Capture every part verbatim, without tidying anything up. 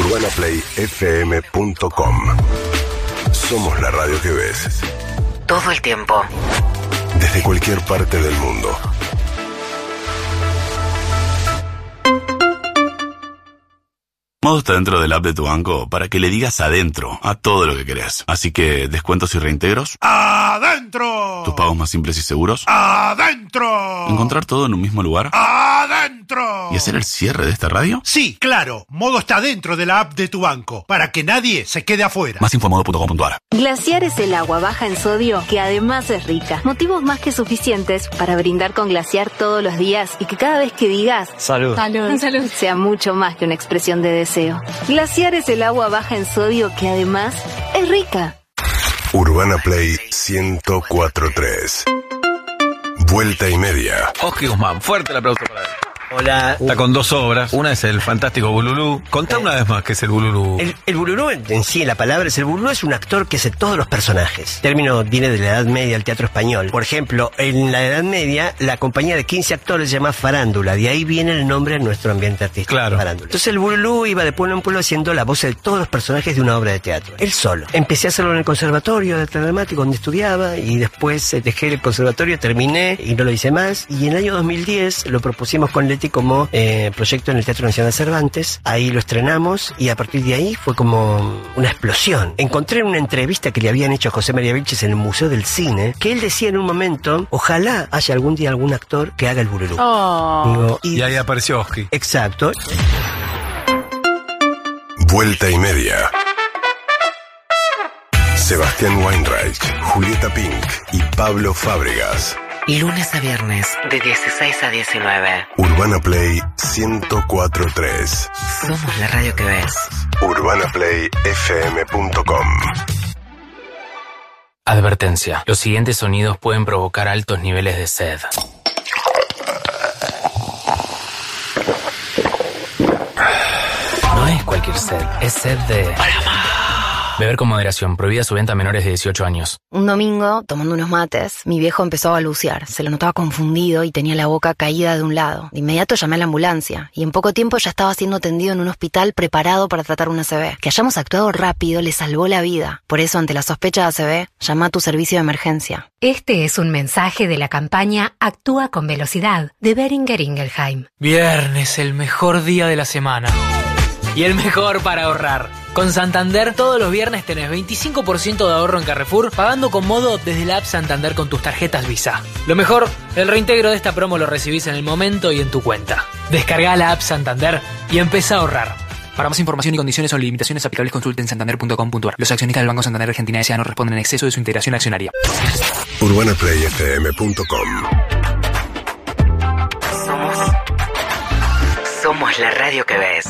urbana play f m punto com. Somos la radio que ves. Todo el tiempo. Desde cualquier parte del mundo. Modo está dentro del app de tu banco para que le digas adentro a todo lo que querés. Así que, ¿descuentos y reintegros? ¡Adentro! ¿Tus pagos más simples y seguros? ¡Adentro! ¿Encontrar todo en un mismo lugar? ¡Adentro! ¿Y hacer el cierre de esta radio? Sí, claro. Modo está dentro de la app de tu banco, para que nadie se quede afuera. Más info en modo punto com punto a r. Glaciar es el agua baja en sodio que además es rica. Motivos más que suficientes para brindar con Glaciar todos los días y que cada vez que digas Salud. Salud, Salud. sea mucho más que una expresión de deseo. Glaciar es el agua baja en sodio que además es rica. Urbana Play ciento cuatro punto tres. Vuelta y media. Oski Guzmán, fuerte el aplauso para él. Hola. Está con dos obras. Una es el fantástico Bululú. Contá eh, una vez más qué es el Bululú. El, el Bululú en, en sí, la palabra es el Bululú, es un actor que hace todos los personajes. El término viene de la Edad Media del teatro español. Por ejemplo, en la Edad Media, la compañía de quince actores se llama Farándula. De ahí viene el nombre de nuestro ambiente artístico. Claro. Farándula. Entonces el Bululú iba de pueblo en pueblo haciendo la voz de todos los personajes de una obra de teatro. Él solo. Empecé a hacerlo en el conservatorio de teatro dramático donde estudiaba y después eh, dejé el conservatorio, terminé y no lo hice más. Y en el año dos mil diez lo propusimos con Leti como eh, proyecto en el Teatro Nacional Cervantes. Ahí lo estrenamos y a partir de ahí fue como una explosión. Encontré una entrevista que le habían hecho a José María Vilches en el Museo del Cine, que él decía en un momento, ojalá haya algún día algún actor que haga el Bululú. Oh. Digo, y, Y ahí apareció Oski. exacto. Vuelta y media. Sebastián Weinreich, Julieta Pink y Pablo Fábregas. Lunes a viernes, de dieciséis a diecinueve. Urbana Play ciento cuatro punto tres. Somos la radio que ves. urbana play f m punto com. Advertencia. Los siguientes sonidos pueden provocar altos niveles de sed. No es cualquier sed, es sed de... Beber con moderación. Prohibida su venta a menores de dieciocho años. Un domingo, tomando unos mates, mi viejo empezó a balbucear. Se lo notaba confundido y tenía la boca caída de un lado. De inmediato llamé a la ambulancia y en poco tiempo ya estaba siendo atendido en un hospital preparado para tratar una A C V. Que hayamos actuado rápido le salvó la vida. Por eso, ante la sospecha de A C V, llama a tu servicio de emergencia. Este es un mensaje de la campaña Actúa con Velocidad de Boehringer Ingelheim. Viernes, el mejor día de la semana. Y el mejor para ahorrar. Con Santander, todos los viernes tenés veinticinco por ciento de ahorro en Carrefour, pagando con Modo desde la app Santander con tus tarjetas Visa. Lo mejor, el reintegro de esta promo lo recibís en el momento y en tu cuenta. Descargá la app Santander y empezá a ahorrar. Para más información y condiciones o limitaciones aplicables, consulte en santander punto com punto a r. Los accionistas del Banco Santander Argentina S A no responden en exceso de su integración accionaria. urbana play f m punto com. Somos... Somos la radio que ves.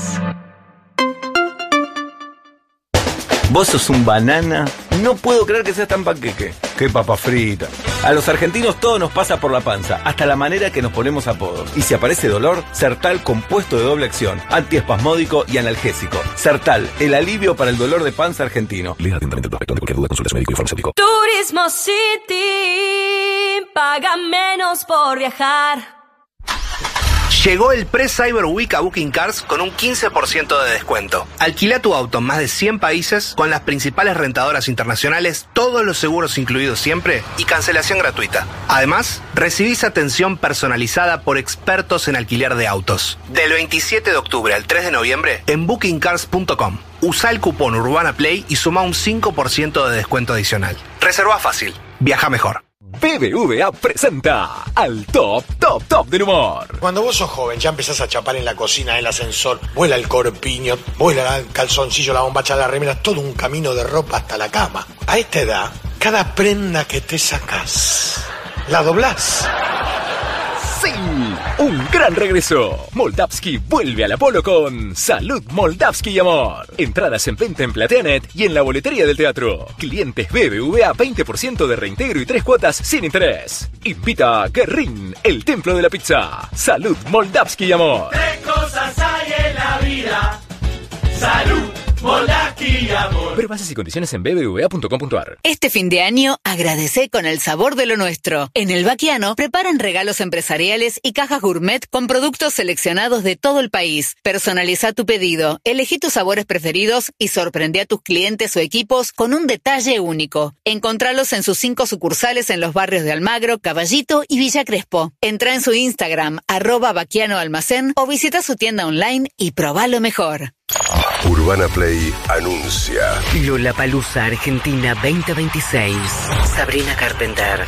Vos sos un banana. No puedo creer que seas tan panqueque. Qué papa frita. A los argentinos todo nos pasa por la panza, hasta la manera que nos ponemos apodos. Y si aparece dolor, Sertal compuesto de doble acción, antiespasmódico y analgésico. Sertal, el alivio para el dolor de panza argentino. Lea atentamente el prospecto. Ante cualquier duda, consulte a su médico y farmacéutico. Turismo City, paga menos por viajar. Llegó el Pre-Cyber Week a Booking Cars con un quince por ciento de descuento. Alquila tu auto en más de cien países con las principales rentadoras internacionales, todos los seguros incluidos siempre y cancelación gratuita. Además, recibís atención personalizada por expertos en alquiler de autos. Del veintisiete de octubre al tres de noviembre en booking cars punto com. Usa el cupón Urbana Play y suma un cinco por ciento de descuento adicional. Reserva fácil. Viaja mejor. B B V A presenta al top, top, top del humor. Cuando vos sos joven, ya empezás a chapar en la cocina, en el ascensor, vuela el corpiño, vuela el calzoncillo, la bombacha, la remera, todo un camino de ropa hasta la cama. A esta edad, cada prenda que te sacás, la doblás. Sí, un gran regreso. Moldavsky vuelve al Apolo con Salud, Moldavsky y Amor. Entradas en venta en Plateanet y en la boletería del teatro. Clientes B B V A veinte por ciento de reintegro y tres cuotas sin interés. Invita a Guerrín, el templo de la pizza. Salud, Moldavsky y Amor. Tres cosas hay en la vida: salud, Moldavsky y amor. Ver bases y condiciones en b b v a punto com punto a r. Este fin de año, agradecé con el sabor de lo nuestro. En el Baquiano preparan regalos empresariales y cajas gourmet con productos seleccionados de todo el país. Personaliza tu pedido, elegí tus sabores preferidos y sorprende a tus clientes o equipos con un detalle único. Encontralos en sus cinco sucursales en los barrios de Almagro, Caballito y Villa Crespo. Entra en su Instagram, arroba Baquiano Almacén, o visita su tienda online y probá lo mejor. Urbana Play anuncia Lollapalooza Argentina veinte veintiséis. Sabrina Carpenter,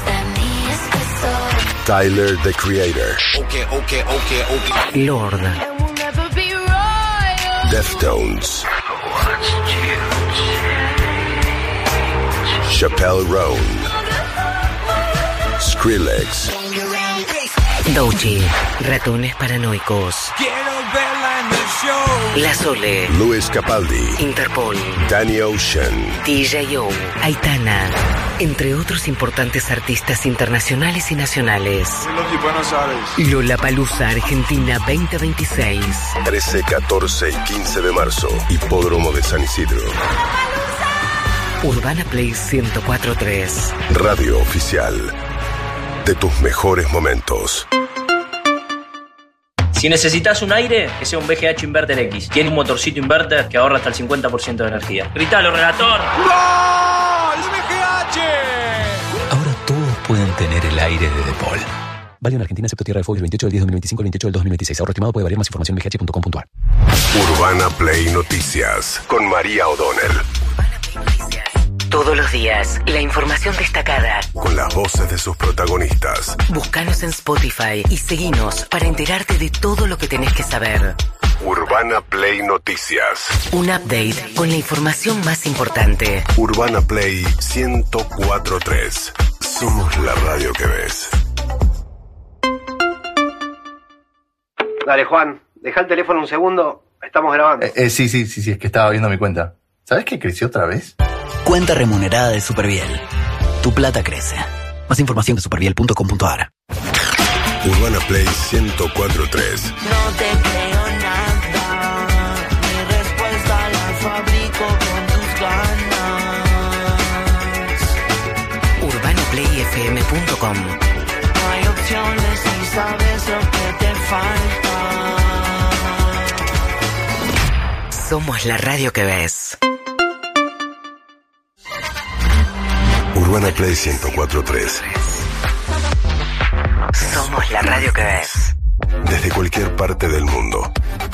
Tyler, the Creator, Okay, okay, okay, okay. Lord, Deftones, Chappelle Roan, Skrillex, Doechii, Ratones Paranoicos, La Sole, Luis Capaldi, Interpol, Danny Ocean, D J O, Aitana, entre otros importantes artistas internacionales y nacionales. Lollapalooza Argentina veinte veintiséis. trece, catorce y quince de marzo, Hipódromo de San Isidro. Urbana Play ciento cuatro punto tres. Radio oficial de tus mejores momentos. Si necesitas un aire, que sea un V G H Inverter X. Tiene un motorcito inverter que ahorra hasta el cincuenta por ciento de energía. ¡Gritalo, relator! ¡Gol! ¡V G H! Ahora todos pueden tener el aire de DePaul. Válido en Argentina, excepto Tierra del Fuego, el veintiocho del diez de dos mil veinticinco al veintiocho del dos de dos mil veintiséis. Ahorro estimado puede variar. Más información en v g h punto com punto a r. Urbana Play Noticias con María O'Donnell. Todos los días, la información destacada. Con las voces de sus protagonistas. Búscanos en Spotify y seguinos para enterarte de todo lo que tenés que saber. Urbana Play Noticias. Un update con la información más importante. Urbana Play ciento cuatro punto tres. Somos la radio que ves. Dale, Juan, deja el teléfono un segundo. Estamos grabando. Eh, eh, sí, sí, sí, sí, es que estaba viendo mi cuenta. ¿Sabes que creció otra vez? Cuenta remunerada de Superviel. Tu plata crece. Más información de superviel punto com punto a r. Urbana Play ciento cuatro punto tres. No te creo nada. Mi respuesta la fabrico con tus ganas. urbana play f m punto com. No hay opciones y sabes lo que te falta. Somos la radio que ves. Urbana Play ciento cuatro punto tres. Somos la radio que ves. Desde cualquier parte del mundo.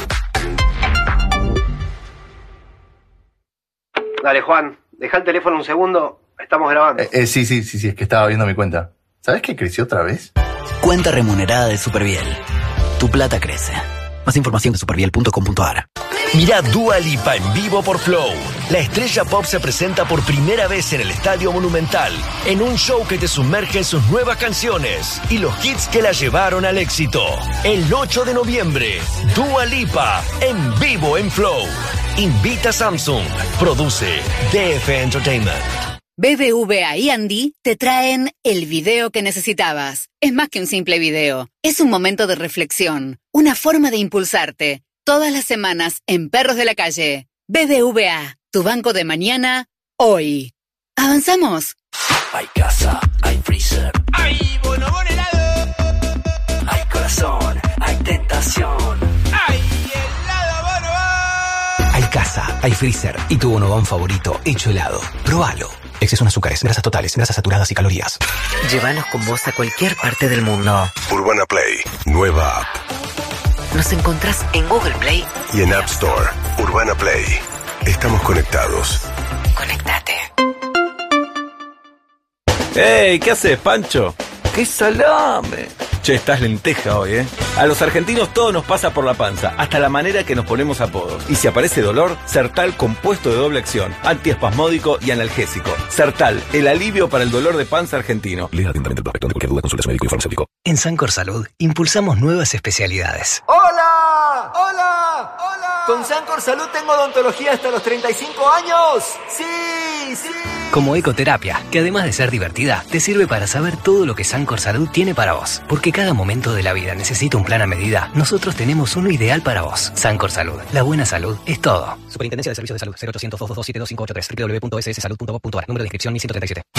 Dale, Juan, deja el teléfono un segundo. Estamos grabando. Eh, eh, sí, sí, sí, sí, es que estaba viendo mi cuenta. ¿Sabes que creció otra vez? Cuenta remunerada de Superviel. Tu plata crece. Más información de superviel punto com punto a r. Mirá Dua Lipa en vivo por Flow. La estrella pop se presenta por primera vez en el Estadio Monumental, en un show que te sumerge en sus nuevas canciones y los hits que la llevaron al éxito. El ocho de noviembre, Dua Lipa en vivo en Flow. Invita a Samsung. Produce D F Entertainment. B B V A y Andy te traen el video que necesitabas. Es más que un simple video. Es un momento de reflexión, una forma de impulsarte. Todas las semanas en Perros de la Calle. B B V A, tu banco de mañana, hoy. ¿Avanzamos? Hay casa, hay freezer. ¡Hay bonobón helado! Hay corazón, hay tentación. ¡Hay helado bonobón! Hay casa, hay freezer y tu bonobón favorito hecho helado. Próbalo. Exceso en azúcares, grasas totales, grasas saturadas y calorías. Llévanos con vos a cualquier parte del mundo. Urbana Play, nueva app. Nos encontrás en Google Play y en App Store. Urbana Play. Estamos conectados. Conectate. ¡Ey! ¿Qué haces, Pancho? ¡Qué salame! Che, estás lenteja hoy, ¿eh? A los argentinos todo nos pasa por la panza, hasta la manera que nos ponemos apodos. Y si aparece dolor, Sertal compuesto de doble acción, antiespasmódico y analgésico. Sertal, el alivio para el dolor de panza argentino. Lea atentamente el prospecto. De cualquier duda, consulte a su médico y farmacéutico. En Sancor Salud impulsamos nuevas especialidades. ¡Hola! ¡Hola! ¡Hola! ¿Con Sancor Salud tengo odontología hasta los treinta y cinco años? ¡Sí! ¡Sí! Como ecoterapia, que además de ser divertida, te sirve para saber todo lo que Sancor Salud tiene para vos. Porque cada momento de la vida necesita un plan a medida. Nosotros tenemos uno ideal para vos. Sancor Salud. La buena salud es todo. Superintendencia de Servicios de Salud. cero ochocientos, dos dos dos, siete dos cinco ocho tres. doble u doble u doble u punto s s salud punto gov punto a r. Número de inscripción mil ciento treinta y siete.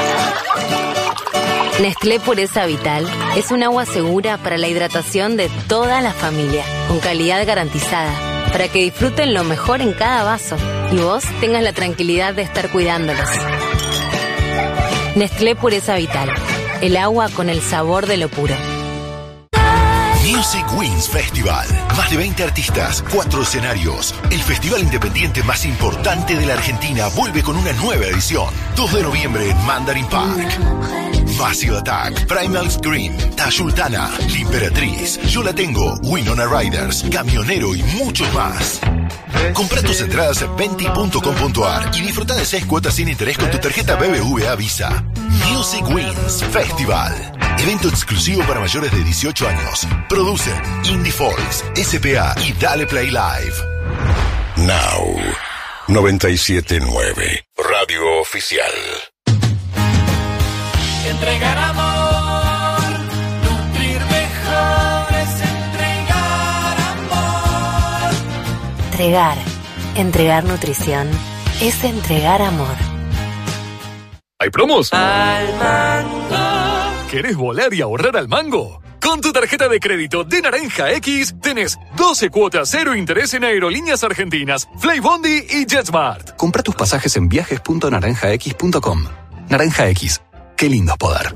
Nestlé Pureza Vital es un agua segura para la hidratación de toda la familia, con calidad garantizada, para que disfruten lo mejor en cada vaso y vos tengas la tranquilidad de estar cuidándolos. Nestlé Pureza Vital, el agua con el sabor de lo puro. Music Wings Festival. Más de veinte artistas, cuatro escenarios. El festival independiente más importante de la Argentina vuelve con una nueva edición. dos de noviembre en Mandarin Park. Massive Attack, Primal Scream, Tayultana, La Imperatriz, Yo La Tengo, Winona Riders, Camionero y muchos más. Compra tus entradas en venti punto com punto a r y disfruta de seis cuotas sin interés con tu tarjeta B B V A Visa. Music Wings Festival. Evento exclusivo para mayores de dieciocho años. Producen Indie Folks, S P A y Dale Play Live. Now. noventa y siete punto nueve. Radio Oficial. Entregar amor, nutrir mejor es entregar amor. Entregar. Entregar nutrición es entregar amor. ¿Hay promos? Al mango. ¿Querés volar y ahorrar al mango? Con tu tarjeta de crédito de Naranja X tenés doce cuotas cero interés en aerolíneas argentinas, Flybondi y JetSmart. Compra tus pasajes en viajes punto naranja x punto com. Naranja X. Qué lindo es poder.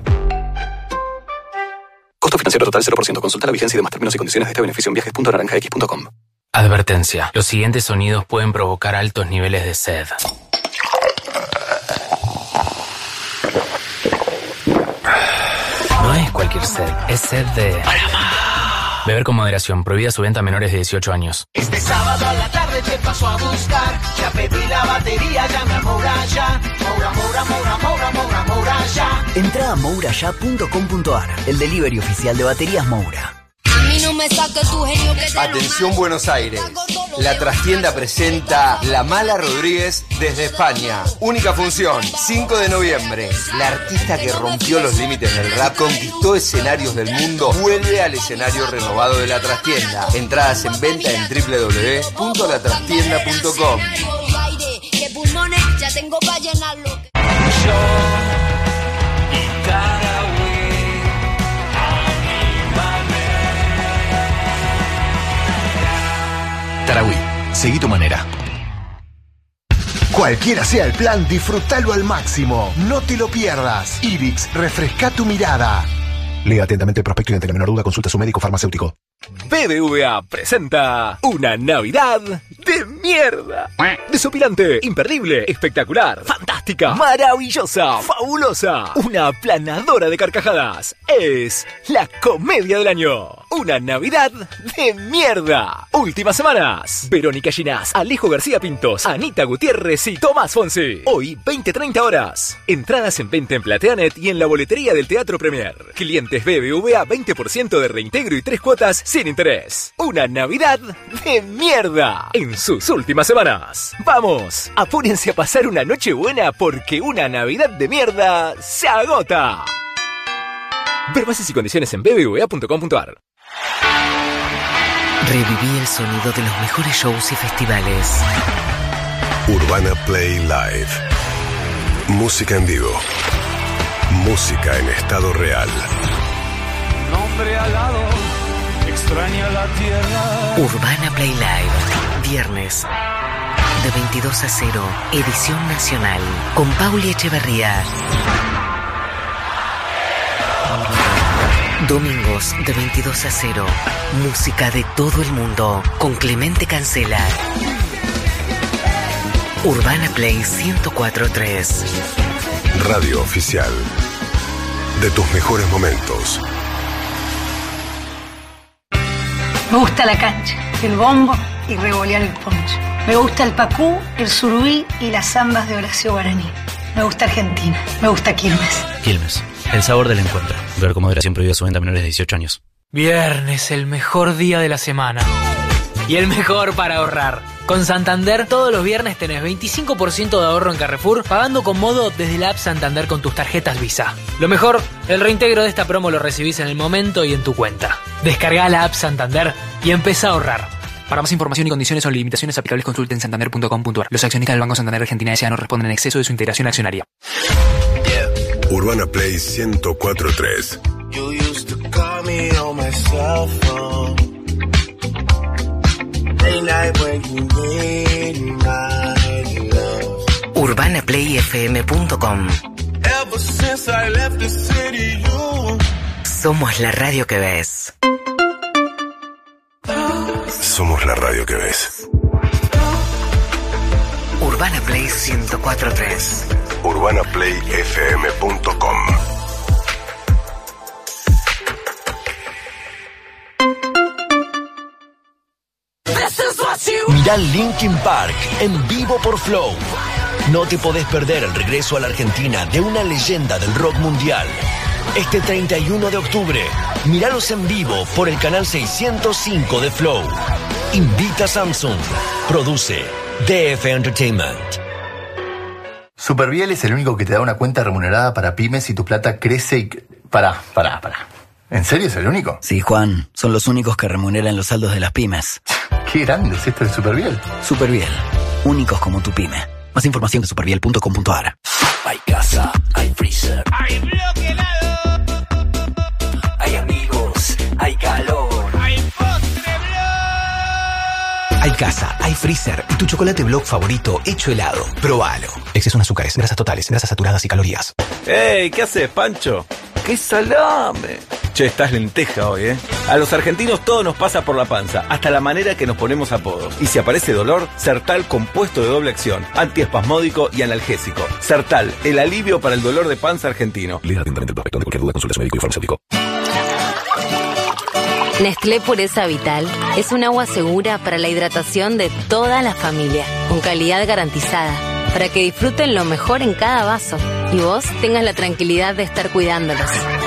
Costo financiero total cero por ciento. Consulta la vigencia y demás términos y condiciones de este beneficio en viajes punto naranja x punto com. Advertencia. Los siguientes sonidos pueden provocar altos niveles de sed. No es cualquier sed, es sed de... Beber con moderación. Prohibida su venta a menores de dieciocho años. Este sábado a la tarde te paso a buscar. Ya pedí la batería, llame a Moura ya. Moura, Moura, Moura, Moura, Moura, Moura ya. Entra a moura ya punto com punto a r, el delivery oficial de baterías Moura. A mí no me saques tu genio que te Atención Buenos Aires. La trastienda presenta La Mala Rodríguez desde España. Única función, cinco de noviembre. La artista que rompió los límites del rap, conquistó escenarios del mundo, vuelve al escenario renovado de la trastienda. Entradas en venta en doble u doble u doble u punto la trastienda punto com. que pulmones ya tengo para llenarlo. Yo y Tarahui, Tarahui, seguí tu manera. Cualquiera sea el plan, disfrútalo al máximo. No te lo pierdas. Ibix, refresca tu mirada. Lea atentamente el prospecto y ante la menor duda consulta a su médico farmacéutico. B B V A presenta una Navidad de mierda. Desopilante, imperdible, espectacular, fantástica, maravillosa, fabulosa, una aplanadora de carcajadas. Es la comedia del año. Una Navidad de mierda. Últimas semanas. Verónica Ginás, Alejo García Pintos, Anita Gutiérrez y Tomás Fonsi. Hoy, veinte treinta horas. Entradas en venta en Plateanet y en la boletería del Teatro Premier. Clientes B B V A veinte por ciento de reintegro y tres cuotas sin interés. Una Navidad de mierda en sus últimas semanas. Vamos, apúrense a pasar una noche buena porque una Navidad de mierda se agota. Ver bases y condiciones en b b v a punto com punto a r. Reviví el sonido de los mejores shows y festivales. Urbana Play Live. Música en vivo. Música en estado real. un hombre alado extraña la tierra. Urbana Play Live. Viernes. De veintidós a cero. Edición nacional. Con Pauli Echeverría. Domingos de veintidós a cero. Música de todo el mundo. Con Clemente Cancela. Urbana Play ciento cuatro punto tres. Radio oficial. De tus mejores momentos. Me gusta la cancha, el bombo y revolear el poncho. Me gusta el pacú, el surubí y las zambas de Horacio Guaraní. Me gusta Argentina. Me gusta Quilmes. Quilmes, el sabor del encuentro. Ver con moderación prohibida su venta a menores de dieciocho años. Viernes, el mejor día de la semana. y el mejor para ahorrar. Con Santander todos los viernes tenés veinticinco por ciento de ahorro en Carrefour pagando con modo desde la app Santander con tus tarjetas Visa. Lo mejor, el reintegro de esta promo lo recibís en el momento y en tu cuenta. Descargá la app Santander y empezá a ahorrar. Para más información y condiciones o limitaciones aplicables consulten santander punto com punto a r. Los accionistas del Banco Santander Argentina S A no responden en exceso de su integración accionaria. Urbana Play ciento cuatro punto tres. urbana play f m punto com. Somos la radio que ves. Somos la radio que ves. Urbana Play ciento cuatro punto tres. urbana play f m punto com. Mirá Linkin Park en vivo por Flow. No te podés perder el regreso a la Argentina de una leyenda del rock mundial. Este treinta y uno de octubre, míralos en vivo por el canal seiscientos cinco de Flow. Invita a Samsung. Produce D F Entertainment. Superviel es el único que te da una cuenta remunerada para pymes y tu plata crece y... Pará, pará, pará. ¿En serio es el único? Sí, Juan. Son los únicos que remuneran los saldos de las pymes. Qué grande es esto de Superviel. Superviel. Únicos como tu pyme. Más información en superviel punto com punto a r. Hay casa, hay freezer. Hay bloque helado. Hay amigos, hay calor. Hay postre blog. Hay casa, hay freezer y tu chocolate Block favorito hecho helado. Probalo. Exceso en azúcares, grasas totales, grasas saturadas y calorías. ¡Ey! ¿Qué haces, Pancho? ¡Qué salame! Che, estás lenteja hoy, ¿eh? A los argentinos todo nos pasa por la panza, hasta la manera que nos ponemos apodos. Y si aparece dolor, Sertal compuesto de doble acción, antiespasmódico y analgésico. Sertal, el alivio para el dolor de panza argentino. Lea atentamente el prospecto. De cualquier duda, consulte a su médico y farmacéutico. Nestlé Pureza Vital es un agua segura para la hidratación de toda la familia, con calidad garantizada, para que disfruten lo mejor en cada vaso y vos tengas la tranquilidad de estar cuidándolos.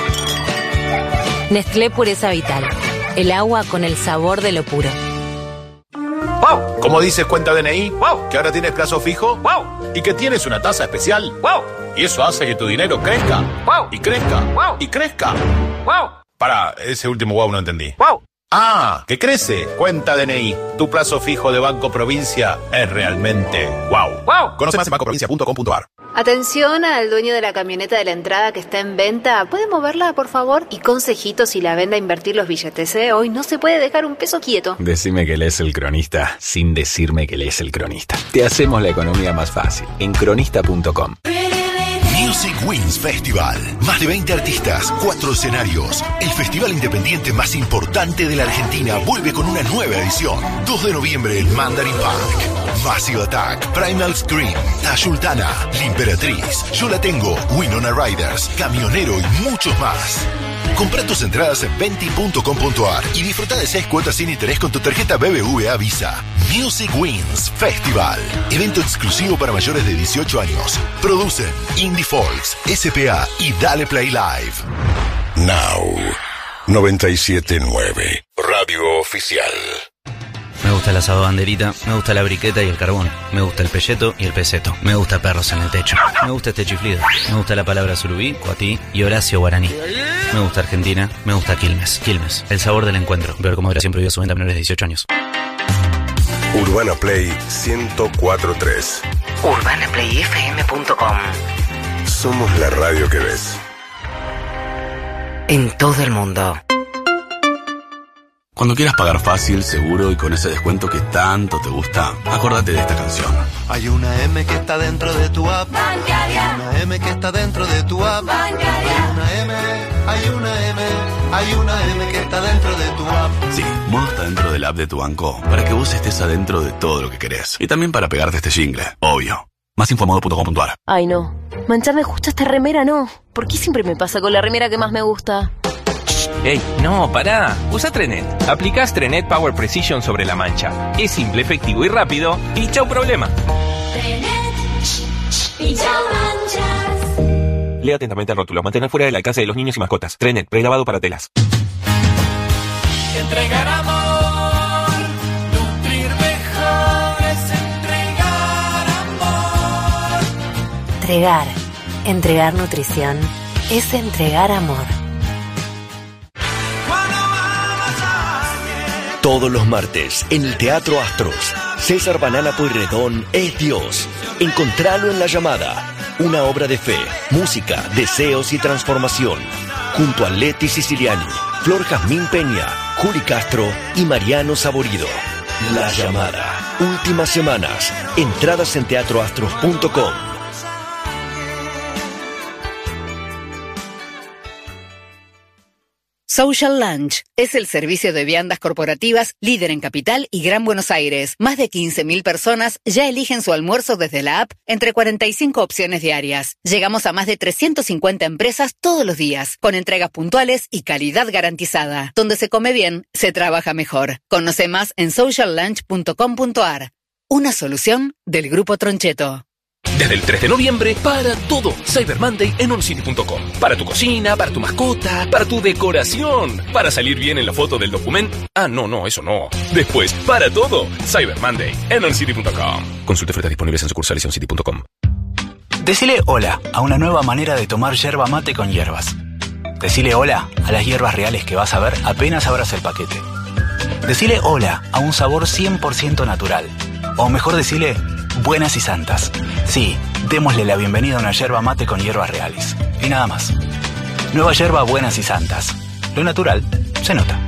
Nestlé Pureza Vital, el agua con el sabor de lo puro. ¡Wow! ¿Cómo dices cuenta D N I? ¡Wow! ¿Que ahora tienes plazo fijo? ¡Wow! ¿Y que tienes una tasa especial? ¡Wow! Y eso hace que tu dinero crezca. ¡Wow! Y crezca. ¡Wow! Y crezca. ¡Wow! Pará, ese último wow no entendí. ¡Wow! ¡Ah! ¡Que crece! Cuenta D N I. Tu plazo fijo de Banco Provincia es realmente wow. ¡Wow! Conoce más en banco provincia punto com punto a r. Atención al dueño de la camioneta de la entrada que está en venta. ¿Puede moverla, por favor? Y consejitos si la vende a invertir los billetes, ¿eh? Hoy no se puede dejar un peso quieto. Decime que lees El Cronista sin decirme que lees El Cronista. Te hacemos la economía más fácil en cronista punto com. Music Wings Festival. Más de veinte artistas, cuatro escenarios. El festival independiente más importante de la Argentina vuelve con una nueva edición. dos de noviembre en Mandarin Park. Massive Attack, Primal Scream, Tayultana, La Imperatriz, Yo La Tengo, Winona Riders, Camionero y muchos más. Compra tus entradas en venti punto com punto a r y disfruta de seis cuotas sin interés con tu tarjeta B B V A Visa. Music Wings Festival. Evento exclusivo para mayores de dieciocho años. Producen Indie Folks, S P A y Dale Play Live. Now noventa y siete punto nueve. Radio Oficial. Me gusta el asado banderita, me gusta la briqueta y el carbón, me gusta el pelleto y el peseto, me gusta perros en el techo, me gusta este chiflido, me gusta la palabra surubí, cuatí y Horacio Guaraní. Me gusta Argentina, me gusta Quilmes, Quilmes, el sabor del encuentro, ver cómo siempre prohibido su venta a menores de dieciocho años. Urbana Play ciento cuatro punto tres. urbana play f m punto com. Somos la radio que ves. En todo el mundo. Cuando quieras pagar fácil, seguro y con ese descuento que tanto te gusta, acordate de esta canción. Hay una M que está dentro de tu app. Bancaria. Hay una M que está dentro de tu app. Bancaria. Hay una M, hay una M, hay una M que está dentro de tu app. Sí, Modo está dentro del app de tu banco para que vos estés adentro de todo lo que querés. Y también para pegarte este jingle, obvio. Más info modo punto com punto a r. Ay, no. Mancharme justo esta remera, no. ¿Por qué siempre me pasa con la remera que más me gusta? ¡Ey! No, pará. Usa Trenet. Aplicás Trenet Power Precision sobre la mancha. Es simple, efectivo y rápido. Y chau problema. Trenet. Y chau manchas. Lea atentamente el rótulo. Mantener fuera del alcance de los niños y mascotas. Trenet. Prelavado para telas. Entregar amor. Entregar. Entregar nutrición es entregar amor. Todos los martes, en el Teatro Astros, César Banana Pueyrredón es Dios. Encontralo en La Llamada, una obra de fe, música, deseos y transformación. Junto a Leti Siciliani, Flor Jazmín Peña, Juli Castro y Mariano Saborido. La Llamada. Últimas semanas. Entradas en teatro astros punto com. Social Lunch es el servicio de viandas corporativas líder en Capital y Gran Buenos Aires. Más de quince mil personas ya eligen su almuerzo desde la app entre cuarenta y cinco opciones diarias. Llegamos a más de trescientas cincuenta empresas todos los días, con entregas puntuales y calidad garantizada. Donde se come bien, se trabaja mejor. Conoce más en social lunch punto com punto a r. Una solución del Grupo Troncheto. Desde el tres de noviembre, para todo, Cyber Monday en oncity punto com. Para tu cocina, para tu mascota, para tu decoración, para salir bien en la foto del documento. Ah, no, no, eso no. Después, para todo, Cyber Monday en oncity punto com. Consulte ofertas disponibles en sucursales y oncity punto com. Decile hola a una nueva manera de tomar yerba mate con hierbas. Decile hola a las hierbas reales que vas a ver apenas abras el paquete. Decile hola a un sabor cien por ciento natural. O mejor decile buenas y santas. Sí, démosle la bienvenida a una yerba mate con hierbas reales. Y nada más. Nueva yerba buenas y santas. Lo natural se nota.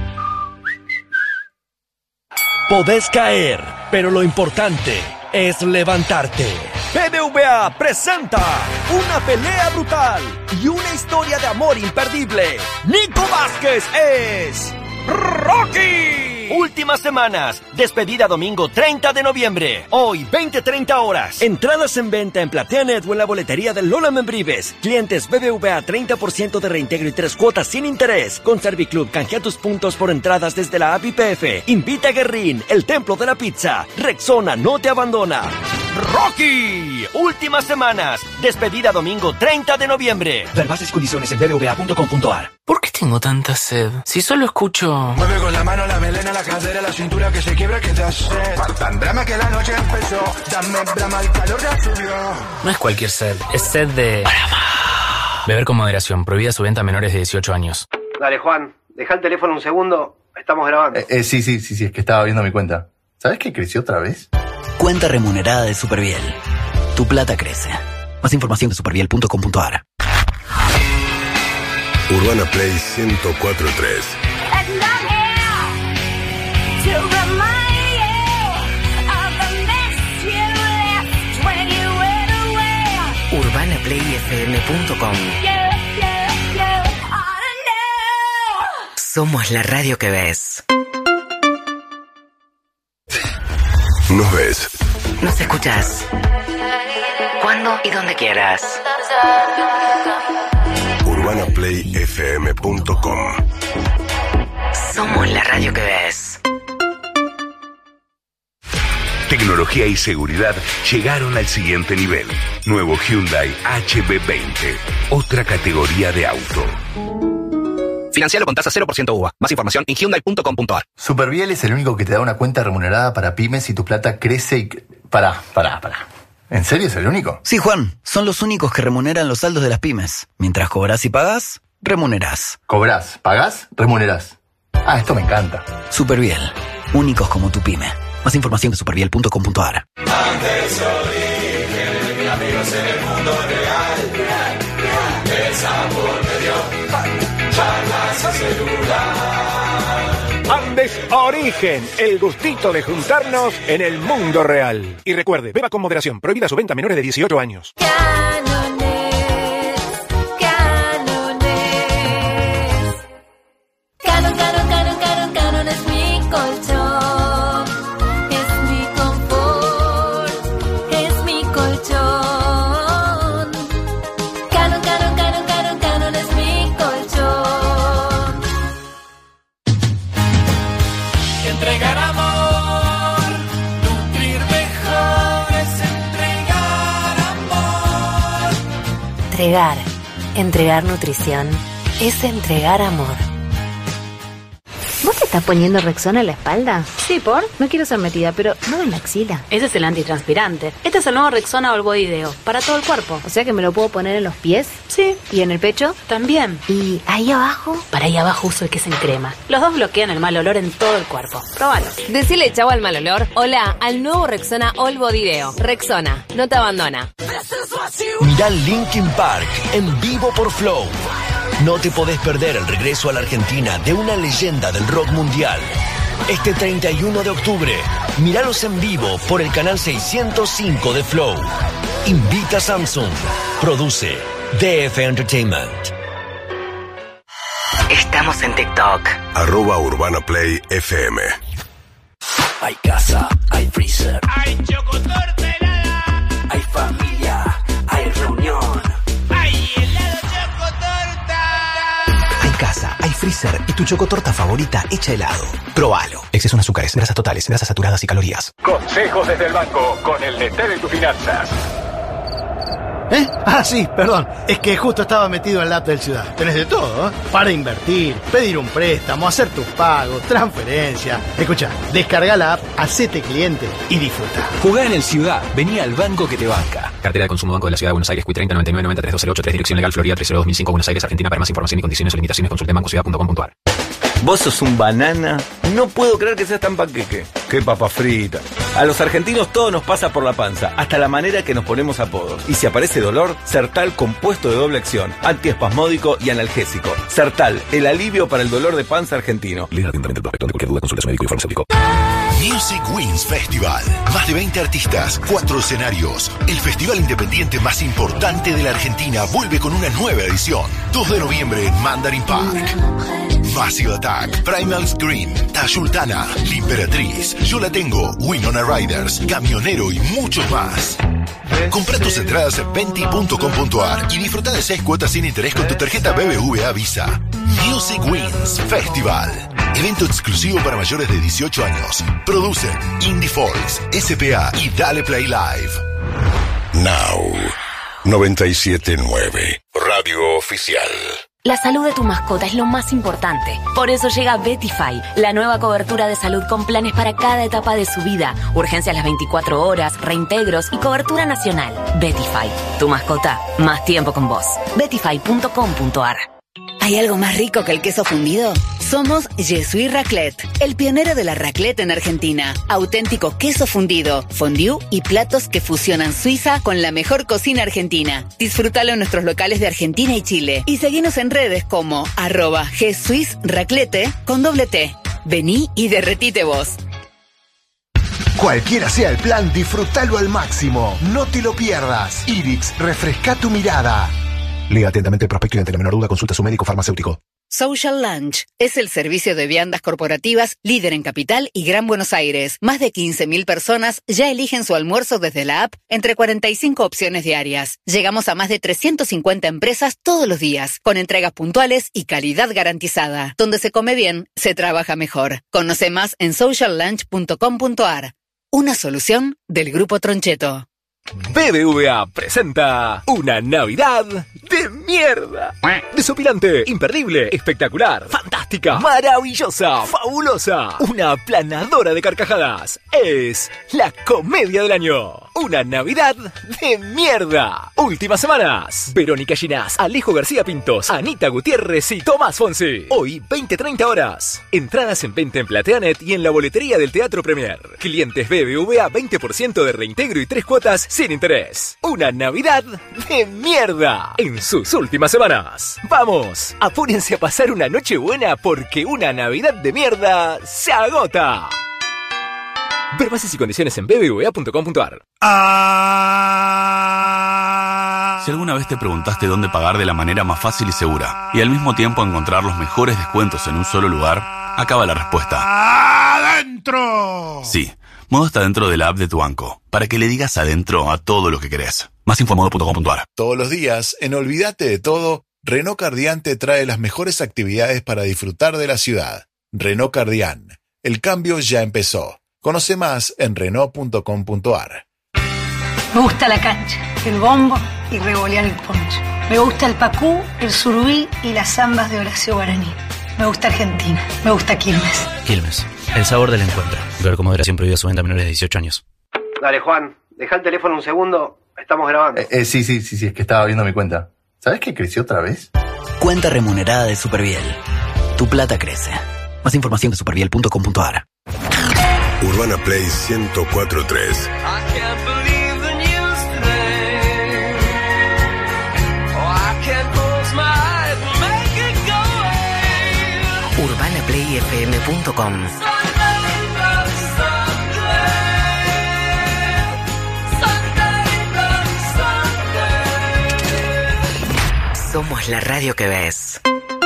Podés caer, pero lo importante es levantarte. B B V A presenta una pelea brutal y una historia de amor imperdible. Nico Vázquez es Rocky. Últimas semanas. Despedida domingo treinta de noviembre. Hoy, veinte treinta horas. Entradas en venta en PlateaNet o en la boletería del Lola Membrives. Clientes B B V A treinta por ciento de reintegro y tres cuotas sin interés. Con Serviclub, canjea tus puntos por entradas desde la app I P F. Invita a Guerrín, el templo de la pizza. Rexona no te abandona. Rocky. Últimas semanas. Despedida domingo treinta de noviembre. Ver bases y condiciones en b b v a punto com punto a r. ¿Por qué tengo tanta sed? Si solo escucho... Mueve con la mano, la melena, la cadera, la cintura que se quiebra, que te hace. Tan drama que la noche empezó. Dame brama, el calor ya subió. No es cualquier sed, es sed de... Beber con moderación, prohibida su venta a menores de dieciocho años. Dale, Juan, deja el teléfono un segundo. Estamos grabando. Eh, eh, sí, sí, sí, sí, es que estaba viendo mi cuenta. ¿Sabes que creció otra vez? Cuenta remunerada de Superviel. Tu plata crece. Más información de superviel punto com punto a r. Urbana Play ciento cuatro punto tres. urbana play f m punto com. Somos la radio que ves. Nos ves. Nos escuchas. Cuando y donde quieras. urbana play f m punto com. Somos la radio que ves. Tecnología y seguridad llegaron al siguiente nivel. Nuevo Hyundai H B veinte. Otra categoría de auto. Financialo con tasa cero por ciento U V A. Más información en hyundai punto com punto a r. Superviel es el único que te da una cuenta remunerada para pymes y tu plata crece y... Pará, pará, pará. ¿En serio es el único? Sí, Juan. Son los únicos que remuneran los saldos de las pymes. Mientras cobras y pagas, remunerás. Cobrás, pagás, remunerás. Ah, esto me encanta. Superviel. Únicos como tu pyme. Más información de superviel punto com punto a r. Andes Origen, amigos en el mundo real, real, real. El sabor me dio charlas y celular. Andes Origen, el gustito de juntarnos en el mundo real. Y recuerde, beba con moderación, prohibida su venta a menores de dieciocho años. Canon, Canon, Canon, Canon, Canon es mi colchón, es mi confort, es mi colchón. Canon, Canon, Canon, Canon, Canon es mi colchón. Entregar amor, nutrir mejor es entregar amor. Entregar. Entregar nutrición es entregar amor. ¿Vos te estás poniendo Rexona en la espalda? Sí, ¿por? No quiero ser metida, pero no en la axila. Ese es el antitranspirante. Este es el nuevo Rexona All Body Deo, para todo el cuerpo. O sea que me lo puedo poner en los pies. Sí. ¿Y en el pecho? También. ¿Y ahí abajo? Para ahí abajo uso el que es en crema. Los dos bloquean el mal olor en todo el cuerpo. Próbalo. Decile chau al mal olor. Hola al nuevo Rexona All Body Deo. Rexona, no te abandona. Mirá Linkin Park en vivo por Flow. No te podés perder el regreso a la Argentina de una leyenda del rock mundial. Este treinta y uno de octubre, míralos en vivo por el canal seiscientos cinco de Flow. Invita Samsung. Produce D F Entertainment. Estamos en TikTok. Arroba Urbana Play F M. Hay casa, hay freezer, Hay chocotorta helada. hay familia, hay reunión. Hay helado chocotorta. Hay casa, hay freezer y tu chocotorta favorita hecha helado. Probalo. Exceso en azúcares, grasas totales, grasas saturadas y calorías. Consejos desde el banco con el D T de tus finanzas. ¿Eh? Ah, sí, perdón. Es que justo estaba metido en la app del Ciudad. Tenés de todo, ¿eh? Para invertir, pedir un préstamo, hacer tus pagos, transferencia. Escucha, descarga la app, hacete cliente y disfruta. Jugá en el Ciudad. Vení al banco que te banca. Cartera de consumo Banco de la Ciudad de Buenos Aires. Q treinta noventa y nueve noventa treinta y dos cero ocho tres. Dirección legal Florida tres cero dos mil cinco Buenos Aires, Argentina. Para más información y condiciones o limitaciones consulte banco ciudad punto com punto a r. Vos sos un banana. No puedo creer que seas tan panqueque. Qué papa frita. A los argentinos todo nos pasa por la panza, hasta la manera que nos ponemos apodos. Y si aparece dolor, Sertal compuesto de doble acción, antiespasmódico y analgésico. Sertal, el alivio para el dolor de panza argentino. Lea atentamente el prospecto. Ante cualquier duda, consulta a su médico y farmacéutico. Music Wings Festival. Más de veinte artistas, cuatro escenarios. El festival independiente más importante de la Argentina vuelve con una nueva edición. dos de noviembre en Mandarin Park. Massive Attack, Primal Scream, Tayultana, La Imperatriz, Yo La Tengo, Winona Riders, Camionero y muchos más. Compra tus entradas en venti punto com punto a r y disfruta de seis cuotas sin interés con tu tarjeta B B V A Visa. Music Wings Festival. Evento exclusivo para mayores de dieciocho años. Producen Indie Folks, S P A y Dale Play Live. Now, noventa y siete punto nueve. Radio Oficial. La salud de tu mascota es lo más importante. Por eso llega Betify, la nueva cobertura de salud con planes para cada etapa de su vida. Urgencias las veinticuatro horas, reintegros y cobertura nacional. Betify, tu mascota, más tiempo con vos. betify punto com punto a r. ¿Hay algo más rico que el queso fundido? Somos Jesús Raclette, el pionero de la raclette en Argentina. Auténtico queso fundido, fondue y platos que fusionan Suiza con la mejor cocina argentina. Disfrútalo en nuestros locales de Argentina y Chile. Y seguinos en redes como arroba Jesús Raclette con doble T. Vení y derretite vos. Cualquiera sea el plan, disfrútalo al máximo. No te lo pierdas. Irix, refresca tu mirada. Lea atentamente el prospecto y ante la menor duda consulta a su médico farmacéutico. Social Lunch es el servicio de viandas corporativas líder en Capital y Gran Buenos Aires. Más de quince mil personas ya eligen su almuerzo desde la app entre cuarenta y cinco opciones diarias. Llegamos a más de trescientas cincuenta empresas todos los días, con entregas puntuales y calidad garantizada. Donde se come bien, se trabaja mejor. Conoce más en social lunch punto com punto a r. Una solución del Grupo Troncheto. B B V A presenta una Navidad de mierda. Desopilante, imperdible, espectacular, fantástica, maravillosa, fabulosa. Una aplanadora de carcajadas. Es la comedia del año. Una Navidad de mierda. Últimas semanas. Verónica Ginás, Alejo García Pintos, Anita Gutiérrez y Tomás Fonsi. Hoy, veinte treinta horas. Entradas en venta en Plateanet y en la boletería del Teatro Premier. Clientes B B V A, veinte por ciento de reintegro y tres cuotas sin interés. Una Navidad de mierda en sus últimas semanas. Vamos, apúrense a pasar una noche buena porque una Navidad de mierda se agota. Ver bases y condiciones en b b v a punto com punto a r. Ah. Si alguna vez te preguntaste dónde pagar de la manera más fácil y segura y al mismo tiempo encontrar los mejores descuentos en un solo lugar, acaba la respuesta. ¡Adentro! Sí. Modo está dentro de la app de tu banco, para que le digas adentro a todo lo que querés. Más info en modo punto com punto a r. Todos los días, en Olvídate de Todo, Renault Cardian te trae las mejores actividades para disfrutar de la ciudad. Renault Cardian. El cambio ya empezó. Conoce más en renault punto com punto a r. Me gusta la cancha, el bombo y revolear el poncho. Me gusta el pacú, el surubí y las zambas de Horacio Guaraní. Me gusta Argentina. Me gusta Quilmes. Quilmes, el sabor del encuentro. Ver con moderación prohibida su venta a menores de dieciocho años. Dale, Juan, deja el teléfono un segundo. Estamos grabando. Eh, eh, sí, sí, sí, sí, es que estaba viendo mi cuenta. ¿Sabes que creció otra vez? Cuenta remunerada de Superviel. Tu plata crece. Más información de superviel punto com punto a r. Urbana Play ciento cuatro punto tres. urbana play f m punto com. Somos la radio que ves.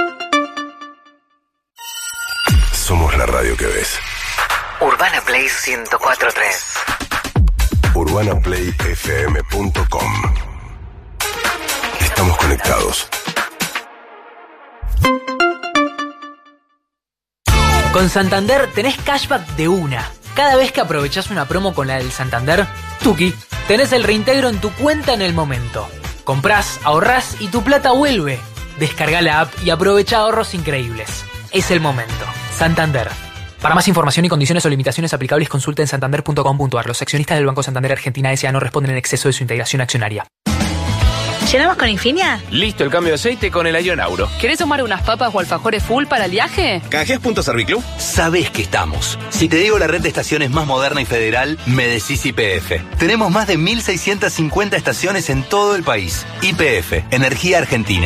Somos la radio que ves. Urbana Play ciento cuatro punto tres. urbana play f m punto com. Estamos conectados. Con Santander tenés cashback de una. Cada vez que aprovechás una promo con la del Santander, tuki, tenés el reintegro en tu cuenta en el momento. Comprás, ahorrás y tu plata vuelve. Descarga la app y aprovecha ahorros increíbles. Es el momento. Santander. Para más información y condiciones o limitaciones aplicables, consulta en santander punto com punto a r. Los accionistas del Banco Santander Argentina S A no responden en exceso de su integración accionaria. ¿Llenamos con Infinia? Listo el cambio de aceite con el Ion Auro. ¿Querés sumar unas papas o alfajores full para el viaje? ¿Canjeas puntos Serviclub? Sabés que estamos. Si te digo la red de estaciones más moderna y federal, me decís Y P F. Tenemos más de mil seiscientas cincuenta estaciones en todo el país. Y P F, Energía Argentina.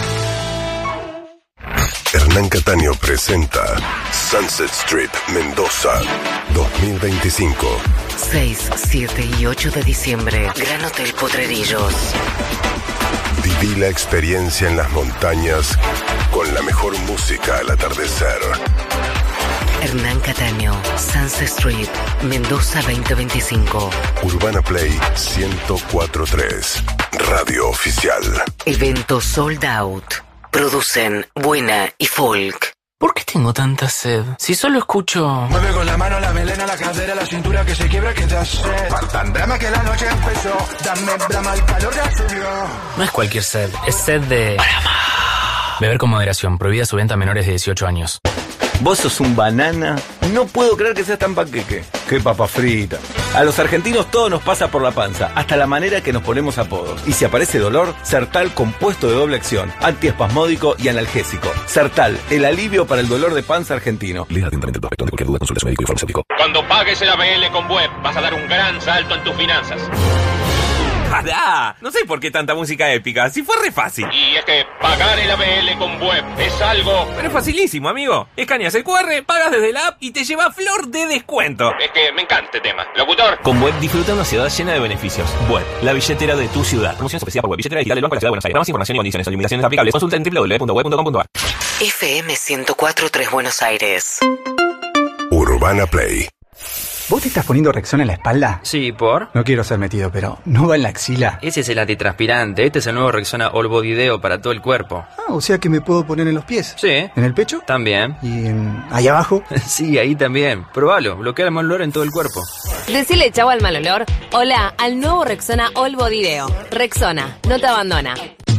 Hernán Cataño presenta Sunset Strip Mendoza dos mil veinticinco. seis, siete y ocho de diciembre. Gran Hotel Potrerillos. Viví la experiencia en las montañas con la mejor música al atardecer. Hernán Cataño, Sunset Strip, Mendoza veinte veinticinco. Urbana Play ciento cuatro punto tres. Radio oficial. Evento sold out. Producen Buena y Folk. ¿Por qué tengo tanta sed? Si solo escucho... Mueve con la mano, la melena, la cadera, la cintura que se quiebra, que da sed. Tan drama que la noche empezó. Dame brama, el calor ya subió. No es cualquier sed, es sed de... Beber con moderación, prohibida su venta a menores de dieciocho años. Vos sos un banana. No puedo creer que seas tan panqueque. Qué papa frita. A los argentinos todo nos pasa por la panza, hasta la manera que nos ponemos apodos. Y si aparece dolor, Sertal compuesto de doble acción, antiespasmódico y analgésico. Sertal, el alivio para el dolor de panza argentino. Lea atentamente el prospecto. De cualquier duda, consulte a su médico y farmacéutico. Cuando pagues el A B L con Web, vas a dar un gran salto en tus finanzas. ¡Pará! No sé por qué tanta música épica, si fue re fácil. Y es que pagar el A B L con Web es algo... Pero es facilísimo, amigo. Escaneas el cu erre, pagas desde la app y te lleva flor de descuento. Es que me encanta este tema. Locutor. Con Web disfruta una ciudad llena de beneficios. Web, la billetera de tu ciudad. Promoción especial por Web, billetera digital del Banco de la Ciudad de Buenos Aires. Para más información y condiciones o limitaciones aplicables, consulta en doble u doble u doble u punto web punto com punto a r. F M ciento cuatro punto tres Buenos Aires. Urbana Play. ¿Vos te estás poniendo Rexona en la espalda? Sí, ¿por? No quiero ser metido, pero ¿no va en la axila? Ese es el antitranspirante. Este es el nuevo Rexona All Body Deo para todo el cuerpo. Ah, o sea que me puedo poner en los pies. Sí. ¿En el pecho? También. ¿Y en... ahí abajo? Sí, ahí también. Probalo. Bloquea el mal olor en todo el cuerpo. Decile chau al mal olor. Hola al nuevo Rexona All Body Deo. Rexona, no te abandona.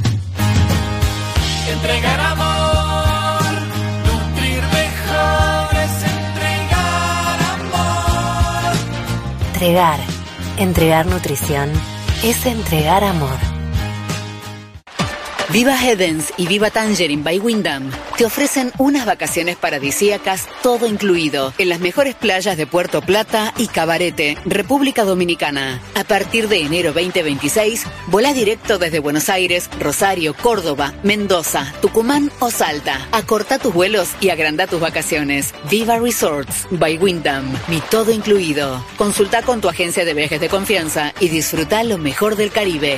Entregar amor, nutrir mejor es entregar amor. Entregar, entregar nutrición, es entregar amor. Viva Hedens y Viva Tangerine by Wyndham te ofrecen unas vacaciones paradisíacas, todo incluido, en las mejores playas de Puerto Plata y Cabarete, República Dominicana. A partir de enero veinte veintiséis, volá directo desde Buenos Aires, Rosario, Córdoba, Mendoza, Tucumán o Salta. Acorta tus vuelos y agranda tus vacaciones. Viva Resorts by Wyndham, mi todo incluido. Consulta con tu agencia de viajes de confianza y disfruta lo mejor del Caribe.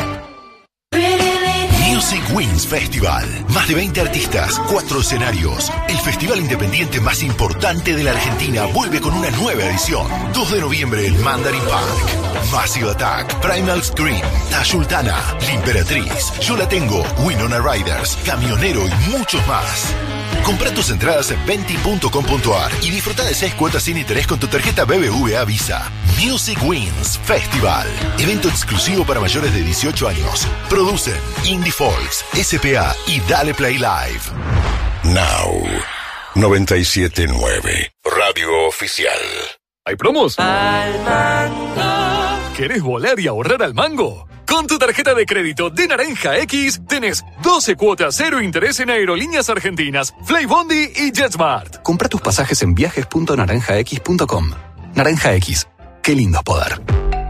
Music Wings Festival. Más de veinte artistas, cuatro escenarios. El festival independiente más importante de la Argentina vuelve con una nueva edición. dos de noviembre en Mandarin Park. Massive Attack, Primal Scream, Tayultana, La Imperatriz, Yo La Tengo, Winona Riders, Camionero y muchos más. Compra tus entradas en venti punto com punto a r y disfruta de seis cuotas sin interés con tu tarjeta B B V A Visa. Music Wings Festival. Evento exclusivo para mayores de dieciocho años. Producen Indie Folks, S P A y Dale Play Live. Now noventa y siete punto nueve, Radio Oficial. ¿Hay promos? Al mango. ¿Querés volar y ahorrar al mango? Con tu tarjeta de crédito de Naranja X tenés doce cuotas cero interés en aerolíneas argentinas, Flybondi y JetSmart. Compra tus pasajes en viajes punto naranja x punto com. Naranja X. Qué lindo es poder.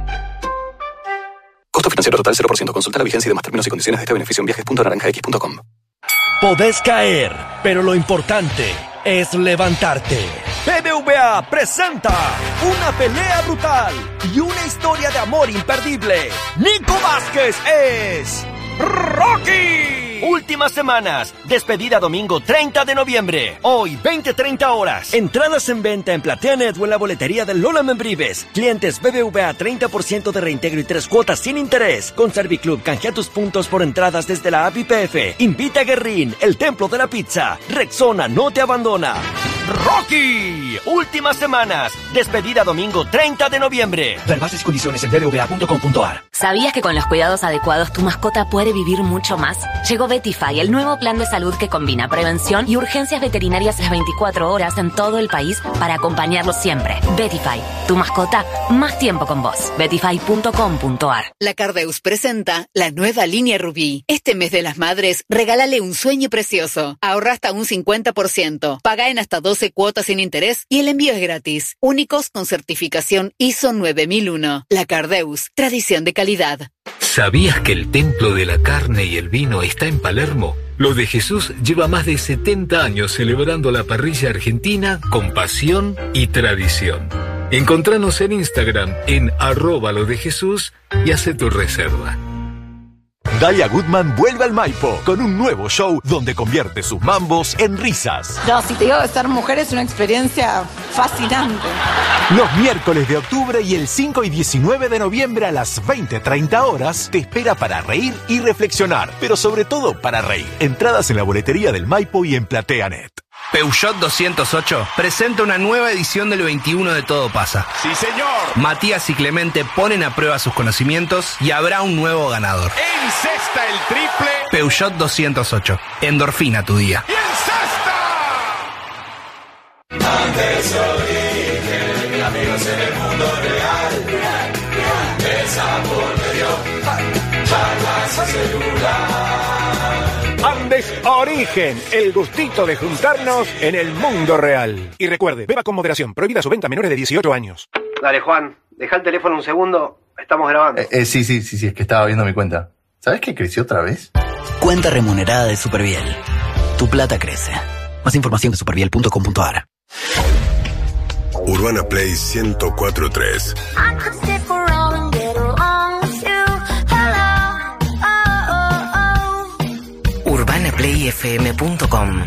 Costo financiero total cero por ciento. Consulta la vigencia y demás términos y condiciones de este beneficio en viajes punto naranja x punto com. Podés caer, pero lo importante es levantarte. B B V A presenta una pelea brutal y una historia de amor imperdible. Nico Vázquez es Rocky. Últimas semanas. Despedida domingo treinta de noviembre. Hoy, veinte treinta horas. Entradas en venta en PlateaNet o en la boletería del Lola Membrives. Clientes B B V A treinta por ciento de reintegro y tres cuotas sin interés. Con Serviclub canjea tus puntos por entradas desde la app Y P F. Invita a Guerrín, el templo de la pizza. Rexona no te abandona. Rocky. Últimas semanas. Despedida domingo treinta de noviembre. Ver bases y condiciones en b b v a punto com punto a r. ¿Sabías que con los cuidados adecuados tu mascota puede vivir mucho más? Llegó Vetify, el nuevo plan de salud que combina prevención y urgencias veterinarias las veinticuatro horas en todo el país para acompañarlos siempre. Vetify, tu mascota, más tiempo con vos. vetify punto com punto a r. La Cardeus presenta la nueva línea Rubí. Este mes de las madres, regálale un sueño precioso. Ahorra hasta un cincuenta por ciento. Paga en hasta doce cuotas sin interés y el envío es gratis. Únicos con certificación I S O nueve mil uno. La Cardeus, tradición de calidad. ¿Sabías que el templo de la carne y el vino está en Palermo? Lo de Jesús lleva más de setenta años celebrando la parrilla argentina con pasión y tradición. Encontranos en Instagram en arroba lo de Jesús y hace tu reserva. Dalia Goodman vuelve al Maipo con un nuevo show donde convierte sus mambos en risas. No, si te digo que ser mujer es una experiencia fascinante. Los miércoles de octubre y el cinco y diecinueve de noviembre a las veinte treinta horas te espera para reír y reflexionar, pero sobre todo para reír. Entradas en la boletería del Maipo y en PlateaNet. Peugeot doscientos ocho presenta una nueva edición del veintiuno de Todo Pasa. ¡Sí, señor! Matías y Clemente ponen a prueba sus conocimientos y habrá un nuevo ganador. ¡Encesta el triple! Peugeot doscientos ocho. Endorfina tu día. ¡Y encesta! Antes origen, amigos en el mundo real. El sabor me dio charlas y celular. Andes Origen, el gustito de juntarnos en el mundo real. Y recuerde, beba con moderación, prohibida su venta a menores de dieciocho años. Dale, Juan, deja el teléfono un segundo, estamos grabando. Eh, eh, sí, sí, sí, sí, es que estaba viendo mi cuenta. ¿Sabes que creció otra vez? Cuenta remunerada de Superviel. Tu plata crece. Más información de superviel punto com punto a r. Urbana Play ciento cuatro punto tres. urbana play f m punto com.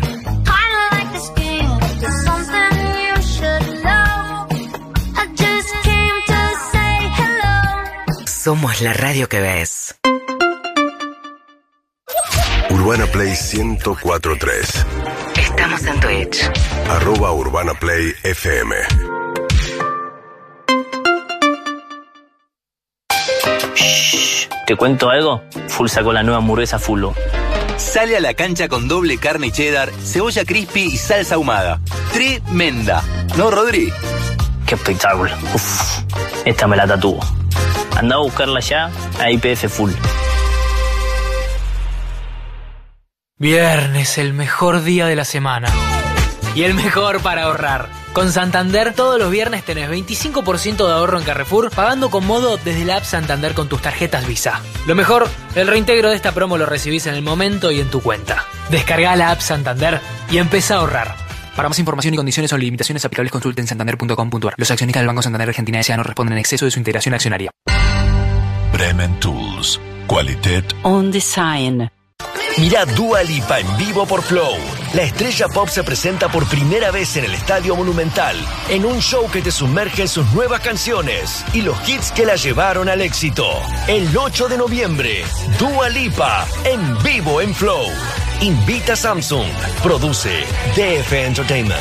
Somos la radio que ves. Urbana Play ciento cuatro punto tres. Estamos en Twitch. Arroba Urbana Play F M. Shh, ¿te cuento algo? Full sacó la nueva hamburguesa Fullo. Sale a la cancha con doble carne y cheddar, cebolla crispy y salsa ahumada. Tremenda. ¿No, Rodri? Qué espectáculo. Uf, esta me la tatúo. Anda a buscarla ya a I P F Full. Viernes, el mejor día de la semana. Y el mejor para ahorrar. Con Santander, todos los viernes tenés veinticinco por ciento de ahorro en Carrefour, pagando con modo desde la app Santander con tus tarjetas Visa. Lo mejor, el reintegro de esta promo lo recibís en el momento y en tu cuenta. Descargá la app Santander y empezá a ahorrar. Para más información y condiciones o limitaciones aplicables, consulten santander punto com punto a r. Los accionistas del Banco Santander Argentina S A no responden en exceso de su integración accionaria. Bremen Tools. Qualitat On Design. Mirá Dua Lipa en vivo por Flow. La estrella pop se presenta por primera vez en el Estadio Monumental, en un show que te sumerge en sus nuevas canciones y los hits que la llevaron al éxito. El ocho de noviembre, Dua Lipa en vivo en Flow. Invita a Samsung. Produce D F Entertainment.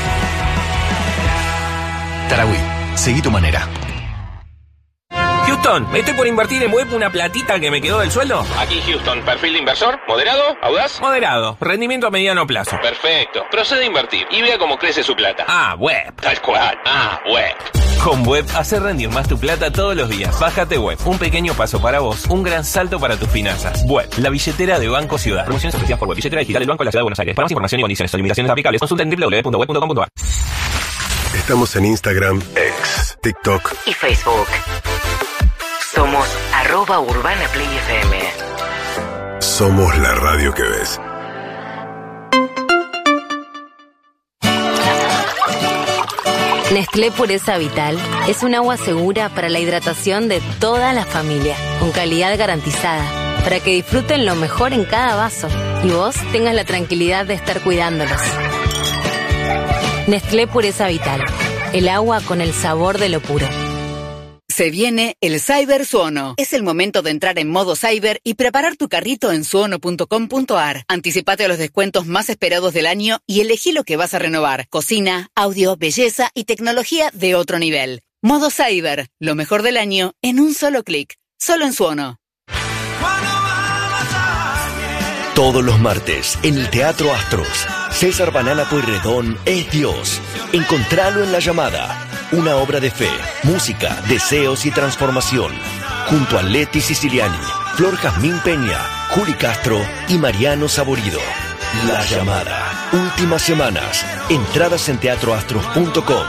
Tarahui, seguí tu manera. Houston, Houston, me estoy por invertir en web una platita que me quedó del sueldo. Aquí Houston, perfil de inversor, moderado, audaz. Moderado, rendimiento a mediano plazo. Perfecto, procede a invertir y vea cómo crece su plata. Ah, web. Tal cual, ah, web. Con Web, hace rendir más tu plata todos los días. Bájate Web, un pequeño paso para vos, un gran salto para tus finanzas. Web, la billetera de Banco Ciudad. Promociones ofrecidas por Web, billetera digital del Banco de la Ciudad de Buenos Aires. Para más información y condiciones o limitaciones aplicables, consulta en doble u doble u doble u punto web punto com punto a r. Estamos en Instagram, X, TikTok y Facebook. Somos arroba Urbana Play F M. Somos la radio que ves. Nestlé Pureza Vital es un agua segura para la hidratación de toda la familia, con calidad garantizada, para que disfruten lo mejor en cada vaso y vos tengas la tranquilidad de estar cuidándolos. Nestlé Pureza Vital, el agua con el sabor de lo puro. Se viene el Cyber Suono. Es el momento de entrar en modo cyber y preparar tu carrito en suono punto com punto a r. Anticipate a los descuentos más esperados del año y elegí lo que vas a renovar. Cocina, audio, belleza y tecnología de otro nivel. Modo Cyber, lo mejor del año en un solo clic. Solo en Suono. Todos los martes, en el Teatro Astros, César Banana Pueyrredón es Dios. Encontralo en La Llamada. Una obra de fe, música, deseos y transformación. Junto a Leti Siciliani, Flor Jazmín Peña, Juli Castro y Mariano Saborido. La Llamada. Últimas semanas. Entradas en teatro astros punto com.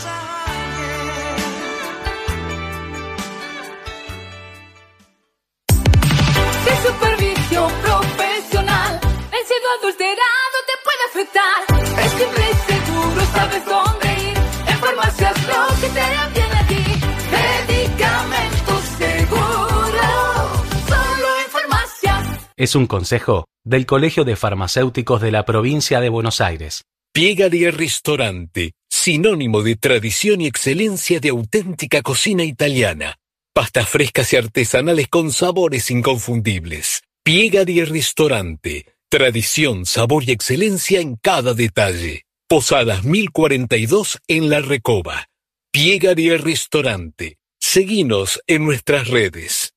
De supervisión profesional, el cielo adulterado te puede afectar. Es simple y seguro, sabes dónde ir. En Farmacias Lo que te hará bien a ti. Medicamentos seguros, solo en Farmacias. Es un consejo del Colegio de Farmacéuticos de la Provincia de Buenos Aires. Piegari Ristorante, sinónimo de tradición y excelencia de auténtica cocina italiana. Pastas frescas y artesanales con sabores inconfundibles. Piegari Ristorante, tradición, sabor y excelencia en cada detalle. Posadas mil cuarenta y dos en La Recoba. Piegari Ristorante. Seguinos en nuestras redes.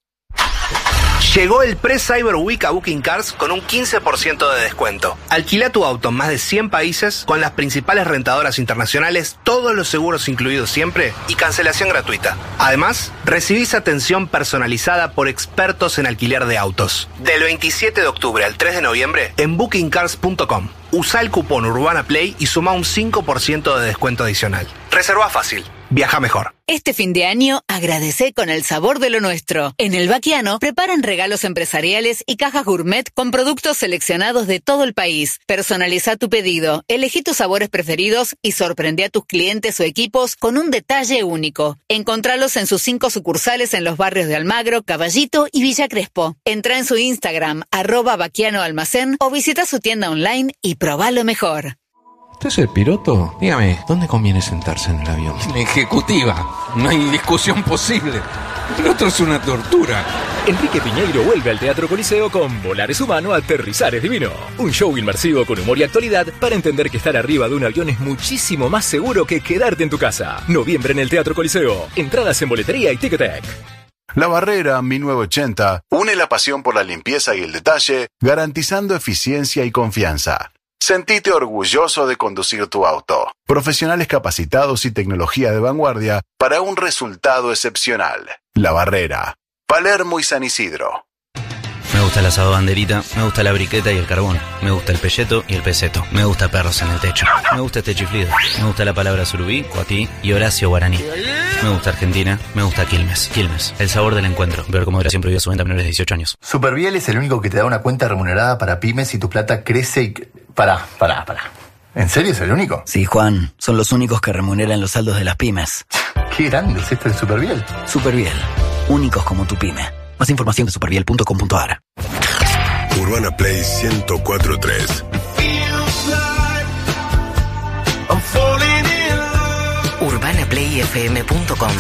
Llegó el Pre-Cyber Week a Booking Cars con un quince por ciento de descuento. Alquila tu auto en más de cien países con las principales rentadoras internacionales, todos los seguros incluidos siempre y cancelación gratuita. Además, recibís atención personalizada por expertos en alquiler de autos. Del veintisiete de octubre al tres de noviembre en booking cars punto com. Usa el cupón Urbana Play y suma un cinco por ciento de descuento adicional. Reserva fácil. Viaja mejor. Este fin de año, agradecé con el sabor de lo nuestro. En El Baquiano, preparan regalos empresariales y cajas gourmet con productos seleccionados de todo el país. Personaliza tu pedido, elegí tus sabores preferidos y sorprende a tus clientes o equipos con un detalle único. Encontralos en sus cinco sucursales en los barrios de Almagro, Caballito y Villa Crespo. Entra en su Instagram, arroba Baquiano Almacén, o visita su tienda online y probá lo mejor. ¿Usted es el piloto? Dígame, ¿dónde conviene sentarse en el avión? La ejecutiva. No hay discusión posible. El otro es una tortura. Enrique Piñeiro vuelve al Teatro Coliseo con Volar es humano, aterrizar es divino. Un show inmersivo con humor y actualidad para entender que estar arriba de un avión es muchísimo más seguro que quedarte en tu casa. Noviembre en el Teatro Coliseo. Entradas en boletería y Ticketek. La Barrera mil novecientos ochenta une la pasión por la limpieza y el detalle, garantizando eficiencia y confianza. Sentite orgulloso de conducir tu auto. Profesionales capacitados y tecnología de vanguardia para un resultado excepcional. La Barrera, Palermo y San Isidro. Me gusta el asado banderita, me gusta la briqueta y el carbón, me gusta el pelleto y el peseto, me gusta perros en el techo, me gusta este chiflido, me gusta la palabra surubí, coatí y Horacio Guaraní. Me gusta Argentina, me gusta Quilmes. Quilmes, el sabor del encuentro. Ver cómo moderación prohibida su venta a menores de dieciocho años. Superviel es el único que te da una cuenta remunerada para pymes y tu plata crece y... Pará, pará, pará. ¿En serio es el único? Sí, Juan, son los únicos que remuneran los saldos de las pymes. Qué grande es esto de Superviel. Superviel, únicos como tu pyme. Más información de superviel punto com punto a r. Urbana Play ciento cuatro punto tres. urbana play f m punto com.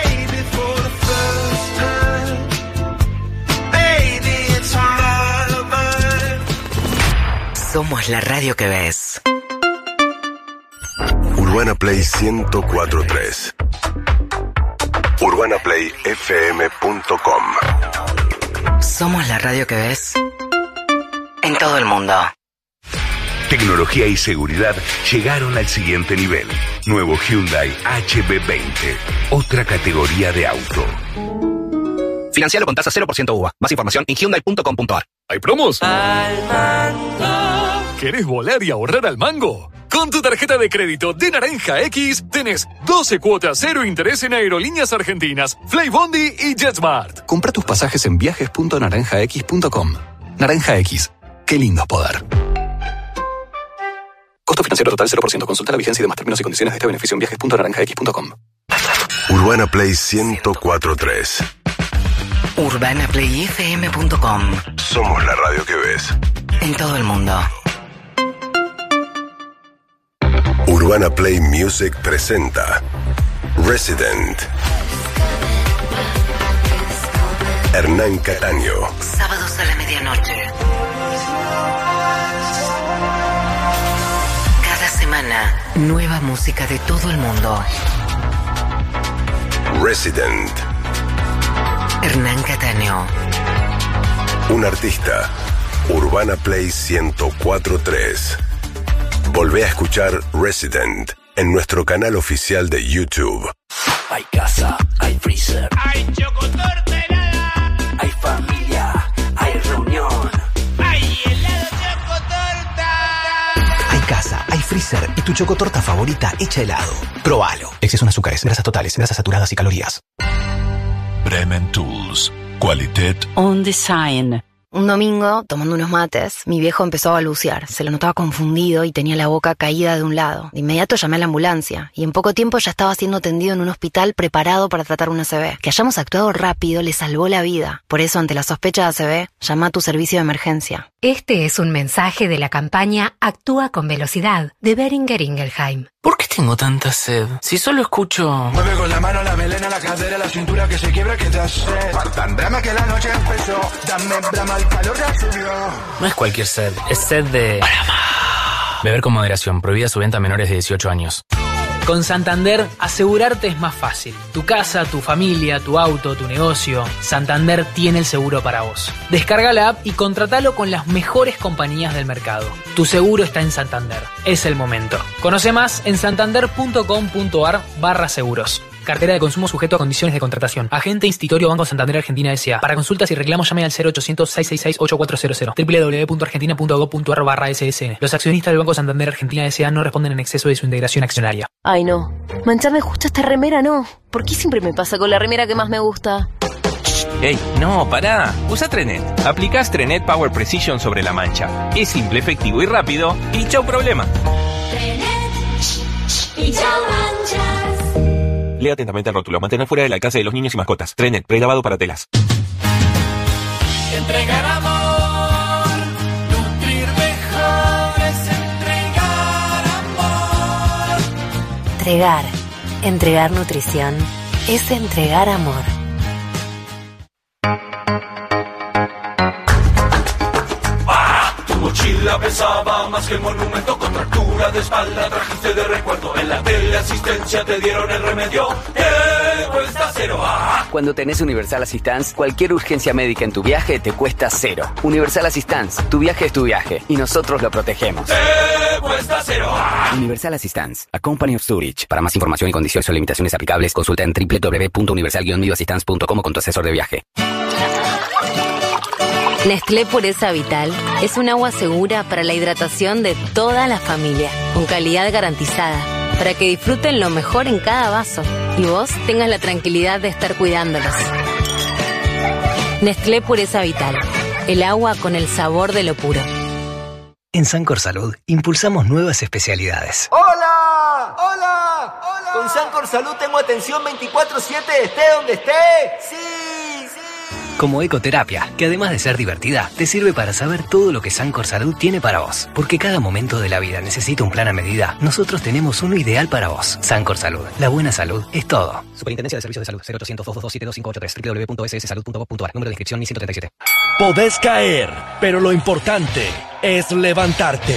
Somos la radio que ves. Urbana Play ciento cuatro punto tres. urbana play f m punto com. Somos la radio que ves en todo el mundo. Tecnología y seguridad llegaron al siguiente nivel. Nuevo Hyundai H B veinte. Otra categoría de auto. Financialo con tasa cero por ciento U V A. Más información en hyundai punto com punto a r. ¿Hay promos? Al mango. ¿Querés volar y ahorrar al mango? Con tu tarjeta de crédito de Naranja X tenés doce cuotas cero interés en aerolíneas argentinas, Flybondi y JetSmart. Compra tus pasajes en viajes punto naranja x punto com. Naranja X. Qué lindo poder. Costo financiero total cero por ciento. Consulta la vigencia y demás términos y condiciones de este beneficio en viajes punto naranja x punto com. Urbana Play ciento cuatro punto tres. urbana play f m punto com. Somos la radio que ves. En todo el mundo. Urbana Play Music presenta Resident. Hernán Cataño. Sábados a la medianoche. Cada semana, nueva música de todo el mundo. Resident. Hernán Cataño. Un artista. Urbana Play ciento cuatro punto tres. Volvé a escuchar Resident en nuestro canal oficial de YouTube. Hay casa, hay freezer, hay chocotorta helada, hay familia, hay reunión, hay helado chocotorta. Hay casa, hay freezer y tu chocotorta favorita hecha helado. Probalo. Exceso en azúcares, grasas totales, grasas saturadas y calorías. Bremen Tools. Qualitat On Design. Un domingo, tomando unos mates, mi viejo empezó a balbucear. Se lo notaba confundido y tenía la boca caída de un lado. De inmediato llamé a la ambulancia y en poco tiempo ya estaba siendo atendido en un hospital preparado para tratar una A C V. Que hayamos actuado rápido le salvó la vida. Por eso, ante la sospecha de A C V, llama a tu servicio de emergencia. Este es un mensaje de la campaña Actúa con Velocidad de Boehringer Ingelheim. ¿Por qué tengo tanta sed? Si solo escucho... Mueve con la mano, la melena, la cadera, la cintura que se quiebra, que te hace. Tan drama que la noche empezó. Dame brama, el calor ya subió. No es cualquier sed, es sed de... Beber con moderación, prohibida su venta a menores de dieciocho años. Con Santander, asegurarte es más fácil. Tu casa, tu familia, tu auto, tu negocio. Santander tiene el seguro para vos. Descarga la app y contratalo con las mejores compañías del mercado. Tu seguro está en Santander. Es el momento. Conoce más en santander punto com punto a r barra seguros. Cartera de consumo sujeto a condiciones de contratación. Agente Institutorio Banco Santander Argentina S A. Para consultas y reclamos llame al cero ochocientos, seiscientos sesenta y seis, ochenta y cuatro cero cero. doble u doble u doble u punto argentina punto gob punto a r barra S S N. Los accionistas del Banco Santander Argentina S A no responden en exceso de su integración accionaria. Ay, no. Mancharme justo esta remera, no. ¿Por qué siempre me pasa con la remera que más me gusta? ¡Ey! No, pará. Usa Trenet. Aplicás Trenet Power Precision sobre la mancha. Es simple, efectivo y rápido. Y chau problema. Trenet y chau manchas. Lea atentamente el rótulo. Mantener fuera del alcance de los niños y mascotas. Trenet, prelavado para telas. Entregar amor, nutrir mejor es entregar amor. Entregar. Entregar nutrición es entregar amor. Tu mochila pesaba más que el monumento, contractura de espalda trajiste de recuerdo. En la teleasistencia te dieron el remedio, te cuesta cero. ¡Ah! Cuando tenés Universal Assistance, cualquier urgencia médica en tu viaje te cuesta cero. Universal Assistance, tu viaje es tu viaje y nosotros lo protegemos. Te cuesta cero. ¡Ah! Universal Assistance, a company of Zurich. Para más información y condiciones o limitaciones aplicables, consulta en doble u doble u doble u punto universal guion assistance punto com o con tu asesor de viaje. Nestlé Pureza Vital es un agua segura para la hidratación de toda la familia, con calidad garantizada, para que disfruten lo mejor en cada vaso y vos tengas la tranquilidad de estar cuidándolos. Nestlé Pureza Vital, el agua con el sabor de lo puro. En Sancor Salud impulsamos nuevas especialidades. ¡Hola! ¡Hola! ¡Hola! Con Sancor Salud tengo atención veinticuatro siete, esté donde esté. ¡Sí! Como ecoterapia, que además de ser divertida, te sirve para saber todo lo que Sancor Salud tiene para vos. Porque cada momento de la vida necesita un plan a medida. Nosotros tenemos uno ideal para vos. Sancor Salud. La buena salud es todo. Superintendencia de Servicios de Salud. cero ochocientos, dos dos dos, siete dos cinco ocho tres. doble u doble u doble u punto s s salud punto gov punto a r. Número de inscripción mil ciento treinta y siete. Podés caer, pero lo importante es levantarte.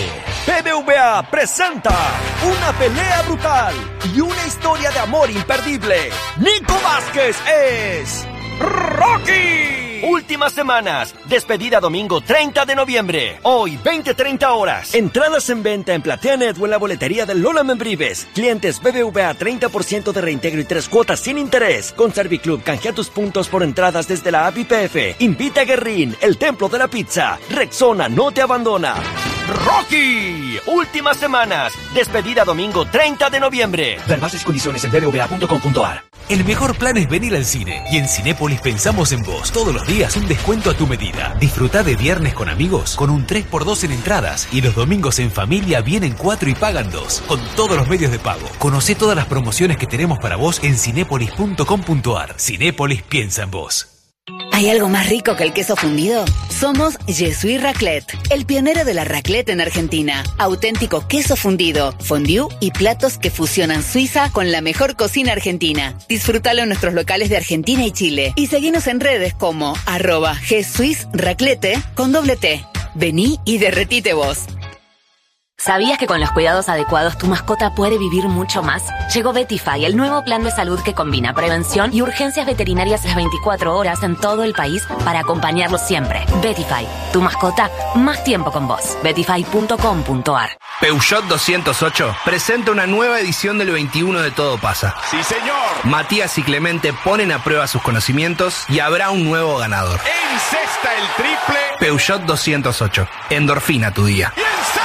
B B V A presenta una pelea brutal y una historia de amor imperdible. Nico Vázquez es Rocky. Últimas semanas. Despedida domingo treinta de noviembre. Hoy, veinte treinta horas. Entradas en venta en PlateaNet o en la boletería del Lola Membrives. Clientes B B V A treinta por ciento de reintegro y tres cuotas sin interés. Con Serviclub canjea tus puntos por entradas desde la app I P F. Invita a Guerrín, el templo de la pizza. Rexona no te abandona. Rocky. Últimas semanas. Despedida domingo treinta de noviembre. Ver bases y condiciones en b b v a punto com punto a r. El mejor plan es venir al cine. Y en Cinépolis pensamos en vos. Todos los días un descuento a tu medida. Disfrutá de viernes con amigos con un tres por dos en entradas. Y los domingos en familia vienen cuatro y pagan dos. Con todos los medios de pago. Conocé todas las promociones que tenemos para vos en cinépolis punto com punto a r. Cinépolis piensa en vos. ¿Hay algo más rico que el queso fundido? Somos Jesús Raclette, el pionero de la raclette en Argentina. Auténtico queso fundido, fondue y platos que fusionan Suiza con la mejor cocina argentina. Disfrútalo en nuestros locales de Argentina y Chile. Y seguinos en redes como arroba Jesús Raclette con doble T. Vení y derretite vos. ¿Sabías que con los cuidados adecuados tu mascota puede vivir mucho más? Llegó Vetify, el nuevo plan de salud que combina prevención y urgencias veterinarias las veinticuatro horas en todo el país para acompañarlos siempre. Vetify, tu mascota, más tiempo con vos. vetify punto com punto a r. Peugeot doscientos ocho presenta una nueva edición del veintiuno de Todo Pasa. ¡Sí, señor! Matías y Clemente ponen a prueba sus conocimientos y habrá un nuevo ganador. ¡Encesta el triple! Peugeot doscientos ocho. Endorfina tu día.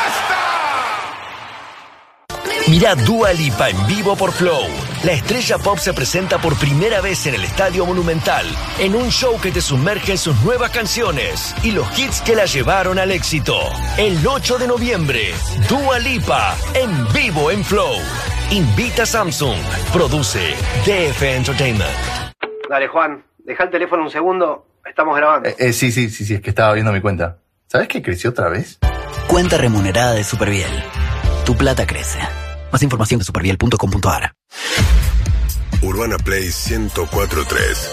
Mirá Dua Lipa en vivo por Flow. La estrella pop se presenta por primera vez en el Estadio Monumental, en un show que te sumerge en sus nuevas canciones y los hits que la llevaron al éxito. El ocho de noviembre, Dua Lipa en vivo en Flow. Invita a Samsung. Produce D F Entertainment. Dale, Juan, deja el teléfono un segundo. Estamos grabando. Eh, eh, sí, sí, sí, sí, es que estaba viendo mi cuenta. ¿Sabes que creció otra vez? Cuenta remunerada de Superviel. Tu plata crece. Más información de superviel punto com punto a r. Urbana Play ciento cuatro punto tres.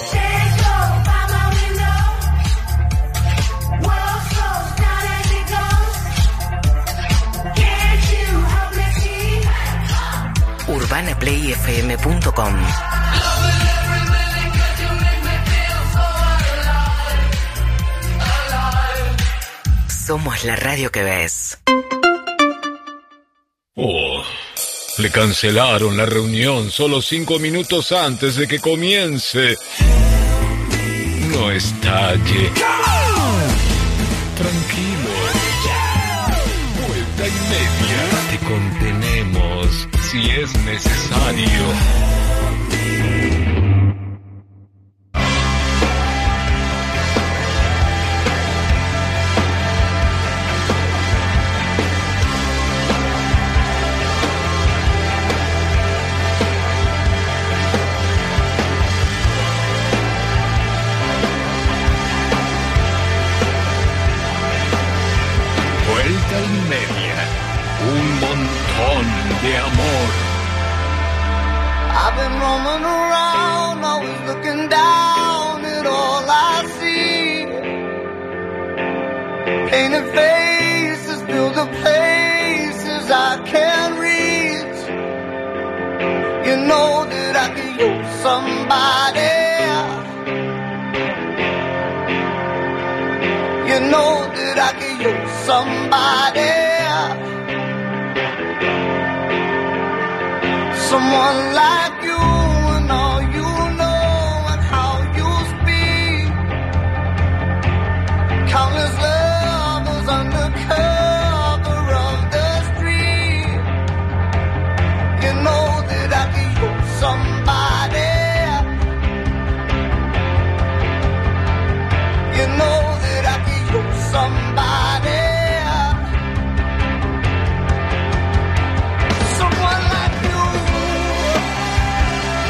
urbana play f m punto com. Somos la radio que ves. Oh, le cancelaron la reunión solo cinco minutos antes de que comience. No estalle. Tranquilo. Vuelta y media. Te contenemos si es necesario. Un montón de amor. I've been roaming around, always looking down at all I see. Painted faces fill the places I can't reach. You know that I could use somebody. You know that I could use somebody. Someone like you and all you know and how you speak. Countless lovers under cover of the street. You know that I could use somebody. You know that I could use somebody. Someone like you.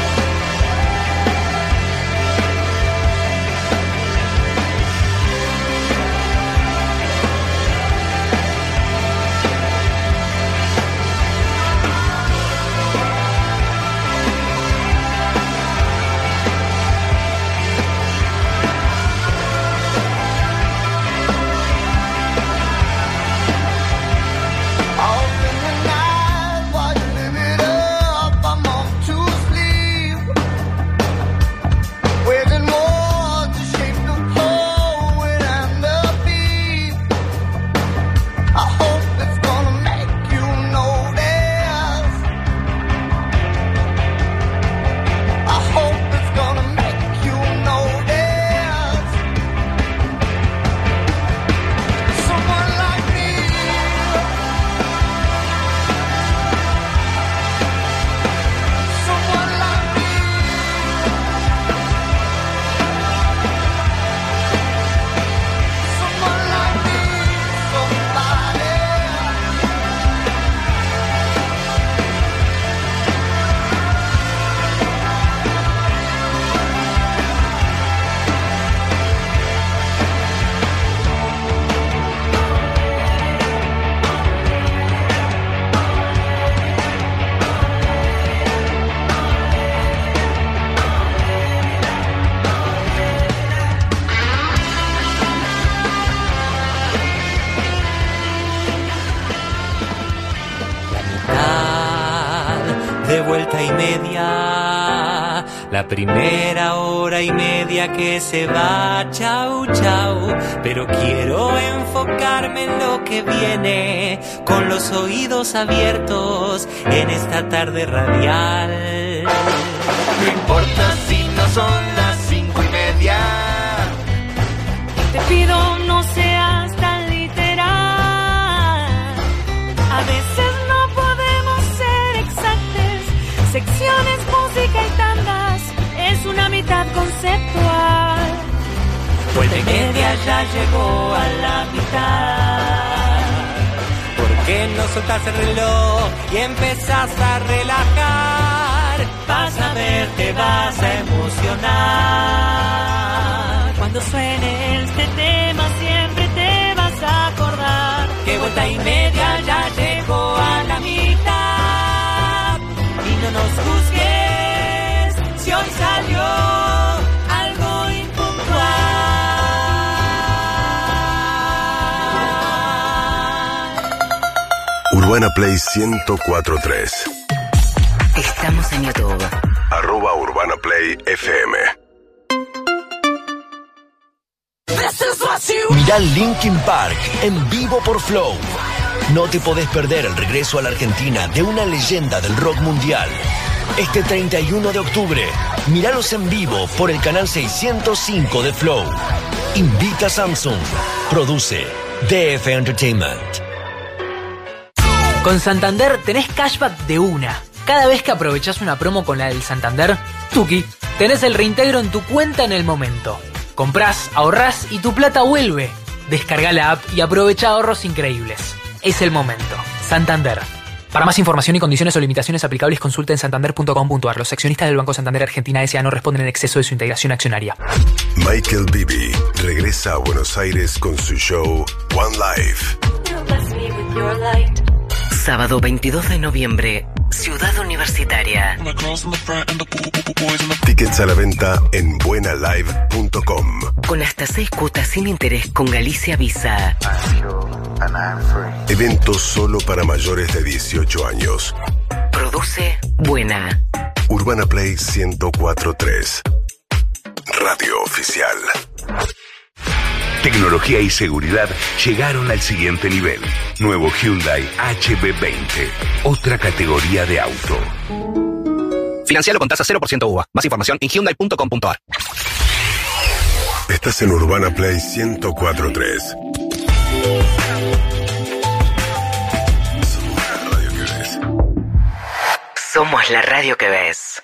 mitad, de vuelta y media, la primera hora y media que se va, chau, chau, pero quiero enfocarme en lo que viene, con los oídos abiertos en esta tarde radial. No importa si no son las cinco y media, te pido no seas tan literal, a veces no podemos ser exactos, secciones, música y tandas, es una mitad conceptual. Vuelta y media ya llegó a la mitad. ¿Por qué no soltás el reloj y empezás a relajar? Vas a ver, te vas a emocionar. Cuando suene este tema siempre te vas a acordar que vuelta y media ya llegó a la mitad. Y no nos juzgues si hoy salió algo impuntual. Urbana Play ciento cuatro punto tres. Estamos en YouTube. Arroba Urbana Play F M. Mirá Linkin Park en vivo por Flow. No te podés perder el regreso a la Argentina de una leyenda del rock mundial. Este treinta y uno de octubre, míralos en vivo por el canal seiscientos cinco de Flow. Invita Samsung. Produce D F Entertainment. Con Santander tenés cashback de una. Cada vez que aprovechás una promo con la del Santander, tuki, tenés el reintegro en tu cuenta en el momento. Comprás, ahorrás y tu plata vuelve. Descarga la app y aprovecha ahorros increíbles. Es el momento. Santander. Para más información y condiciones o limitaciones aplicables, consulta en santander punto com punto a r. Los accionistas del Banco Santander Argentina S A no responden en exceso de su integración accionaria. Michael Bibi regresa a Buenos Aires con su show One Life. Sábado veintidós de noviembre, Ciudad Universitaria. Tickets a la venta en buena live punto com. Con hasta seis cuotas sin interés con Galicia Visa. Evento solo para mayores de dieciocho años. Produce Buena. Urbana Play ciento cuatro punto tres. Radio oficial. Tecnología y seguridad llegaron al siguiente nivel. Nuevo Hyundai H B veinte. Otra categoría de auto. Financialo con tasa cero por ciento U V A. Más información en hyundai punto com punto a r. Estás en Urbana Play ciento cuatro punto tres. Somos la radio que ves.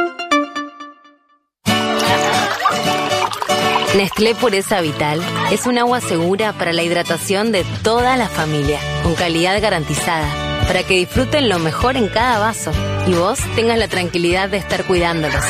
Nestlé Pureza Vital es un agua segura para la hidratación de toda la familia, con calidad garantizada, para que disfruten lo mejor en cada vaso y vos tengas la tranquilidad de estar cuidándolos.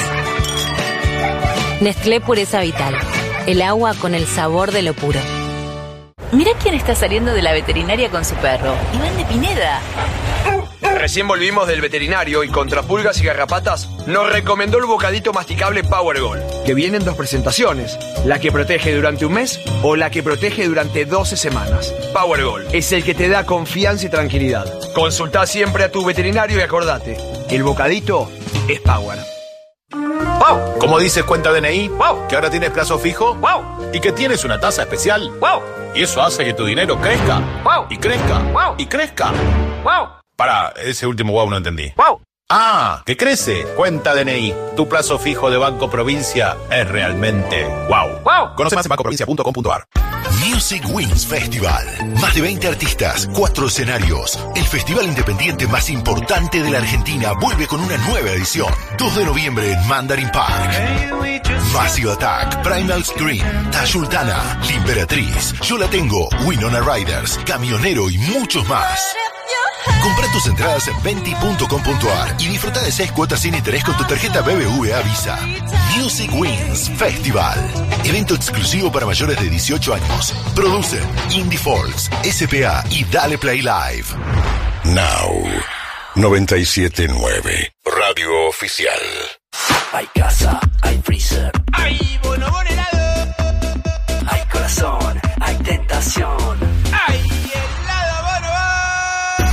Nestlé Pureza Vital, el agua con el sabor de lo puro. Mira quién está saliendo de la veterinaria con su perro, Iván de Pineda. Recién volvimos del veterinario y contra pulgas y garrapatas nos recomendó el bocadito masticable Power Gold, que viene en dos presentaciones, la que protege durante un mes o la que protege durante doce semanas. Power Gold es el que te da confianza y tranquilidad. Consultá siempre a tu veterinario y acordate, el bocadito es Power. ¡Wow! Como dice cuenta D N I, ¡wow! Que ahora tienes plazo fijo, ¡wow! Y que tienes una tasa especial, ¡wow! Y eso hace que tu dinero crezca, ¡wow! Y crezca, ¡wow! Y crezca, ¡wow! Pará, ese último wow no entendí. ¡Wow! Ah, que crece. Cuenta D N I. Tu plazo fijo de Banco Provincia es realmente wow. ¡Wow! Conoce más en banco provincia punto com punto a r. Music Wings Festival. Más de veinte artistas, cuatro escenarios. El festival independiente más importante de la Argentina vuelve con una nueva edición. dos de noviembre en Mandarin Park. Massive Attack, Primal Scream, Tayultana, Limperatriz, Yo La Tengo, Winona Riders, Camionero y muchos más. Compra tus entradas en venti punto com punto a r y disfruta de seis cuotas sin interés con tu tarjeta B B V A Visa. Music Wings Festival. Evento exclusivo para mayores de dieciocho años. Producen Indie Folks, S P A y Dale Play Live. Now. noventa y siete punto nueve. Radio oficial. Hay casa, hay freezer. Hay bonobón helado. Hay corazón, hay tentación. Hay helado bonobón. Hay casa,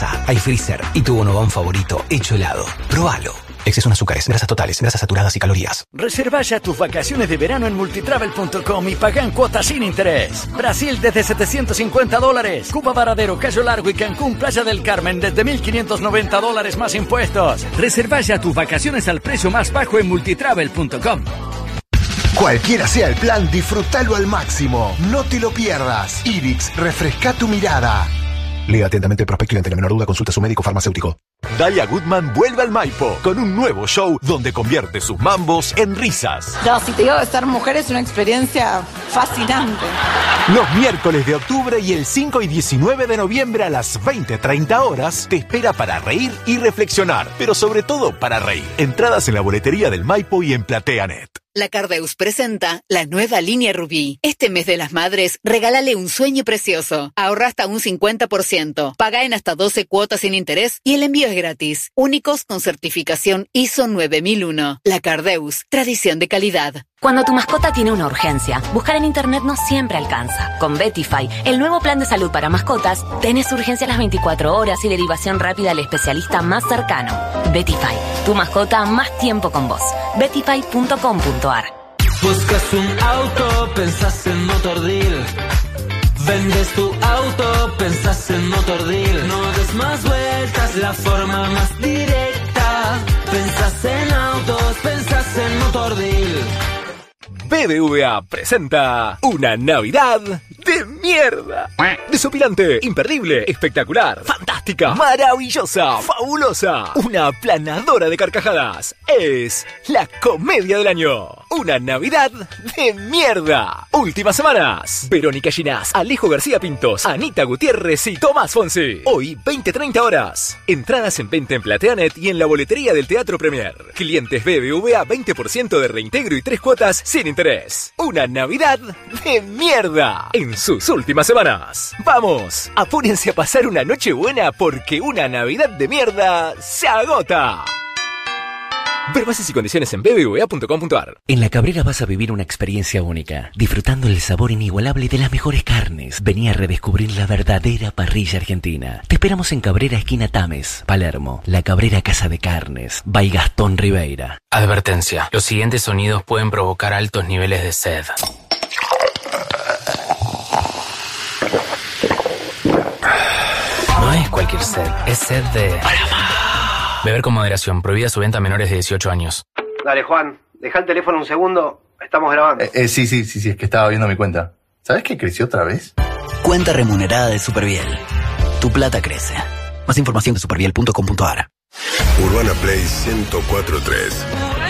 casa, hay freezer y tu bonobón favorito hecho helado. Probalo. Exceso en azúcares, grasas totales, grasas saturadas y calorías. Reserva ya tus vacaciones de verano en multitravel punto com y paga en cuotas sin interés. Brasil desde setecientos cincuenta dólares. Cuba Varadero, Cayo Largo y Cancún, Playa del Carmen desde mil quinientos noventa dólares más impuestos. Reserva ya tus vacaciones al precio más bajo en multitravel punto com. Cualquiera sea el plan, disfrútalo al máximo. No te lo pierdas. Irix, refresca tu mirada. Lea atentamente el prospecto y ante la menor duda consulta a su médico farmacéutico. Dalia Goodman vuelve al Maipo con un nuevo show donde convierte sus mambos en risas. No, si te digo que ser mujer es una experiencia fascinante. Los miércoles de octubre y el cinco y diecinueve de noviembre a las veinte treinta horas te espera para reír y reflexionar, pero sobre todo para reír. Entradas en la boletería del Maipo y en PlateaNet. La Cardeus presenta la nueva línea Rubí. Este mes de las madres, regálale un sueño precioso. Ahorra hasta un cincuenta por ciento. Paga en hasta doce cuotas sin interés y el envío es gratis. Únicos con certificación I S O nueve mil uno. La Cardeus, tradición de calidad. Cuando tu mascota tiene una urgencia, buscar en internet no siempre alcanza. Con Betify, el nuevo plan de salud para mascotas, tenés urgencia a las veinticuatro horas y derivación rápida al especialista más cercano. Betify, tu mascota más tiempo con vos. betify punto com punto a r. Buscas un auto, pensás en Motordeal. Vendes tu auto, pensás en Motordeal. No des más vueltas, la forma más directa. Pensás en autos, pensás en Motordeal. B B V A presenta una Navidad de mierda. Desopilante, imperdible, espectacular, fantástica, maravillosa, fabulosa. Una aplanadora de carcajadas. Es la comedia del año. Una Navidad de mierda. Últimas semanas. Verónica Ginás, Alejo García Pintos, Anita Gutiérrez y Tomás Fonsi. Hoy, veinte treinta horas. Entradas en venta en PlateaNet y en la boletería del Teatro Premier. Clientes B B V A, veinte por ciento de reintegro y tres cuotas sin interés. Una Navidad de mierda en sus últimas semanas. Vamos, apúrense a pasar una noche buena porque una Navidad de mierda se agota. Ver bases y condiciones en b b v a punto com punto a r. En La Cabrera vas a vivir una experiencia única, disfrutando el sabor inigualable de las mejores carnes. Vení a redescubrir la verdadera parrilla argentina. Te esperamos en Cabrera, esquina Tames, Palermo. La Cabrera Casa de Carnes, by Gastón Ribeira. Advertencia. Los siguientes sonidos pueden provocar altos niveles de sed. No es cualquier sed, es sed de... Beber con moderación. Prohibida su venta a menores de dieciocho años. Dale, Juan, deja el teléfono un segundo. Estamos grabando. Eh, eh, sí, sí, sí, sí, es que estaba viendo mi cuenta. ¿Sabes que creció otra vez? Cuenta remunerada de Superviel. Tu plata crece. Más información de superviel punto com punto a r. Urbana Play ciento cuatro punto tres.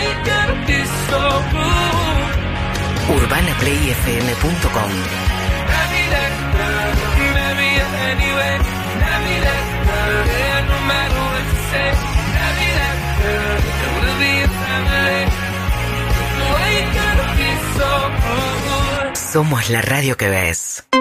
urbana play f m punto com. Somos la radio que ves.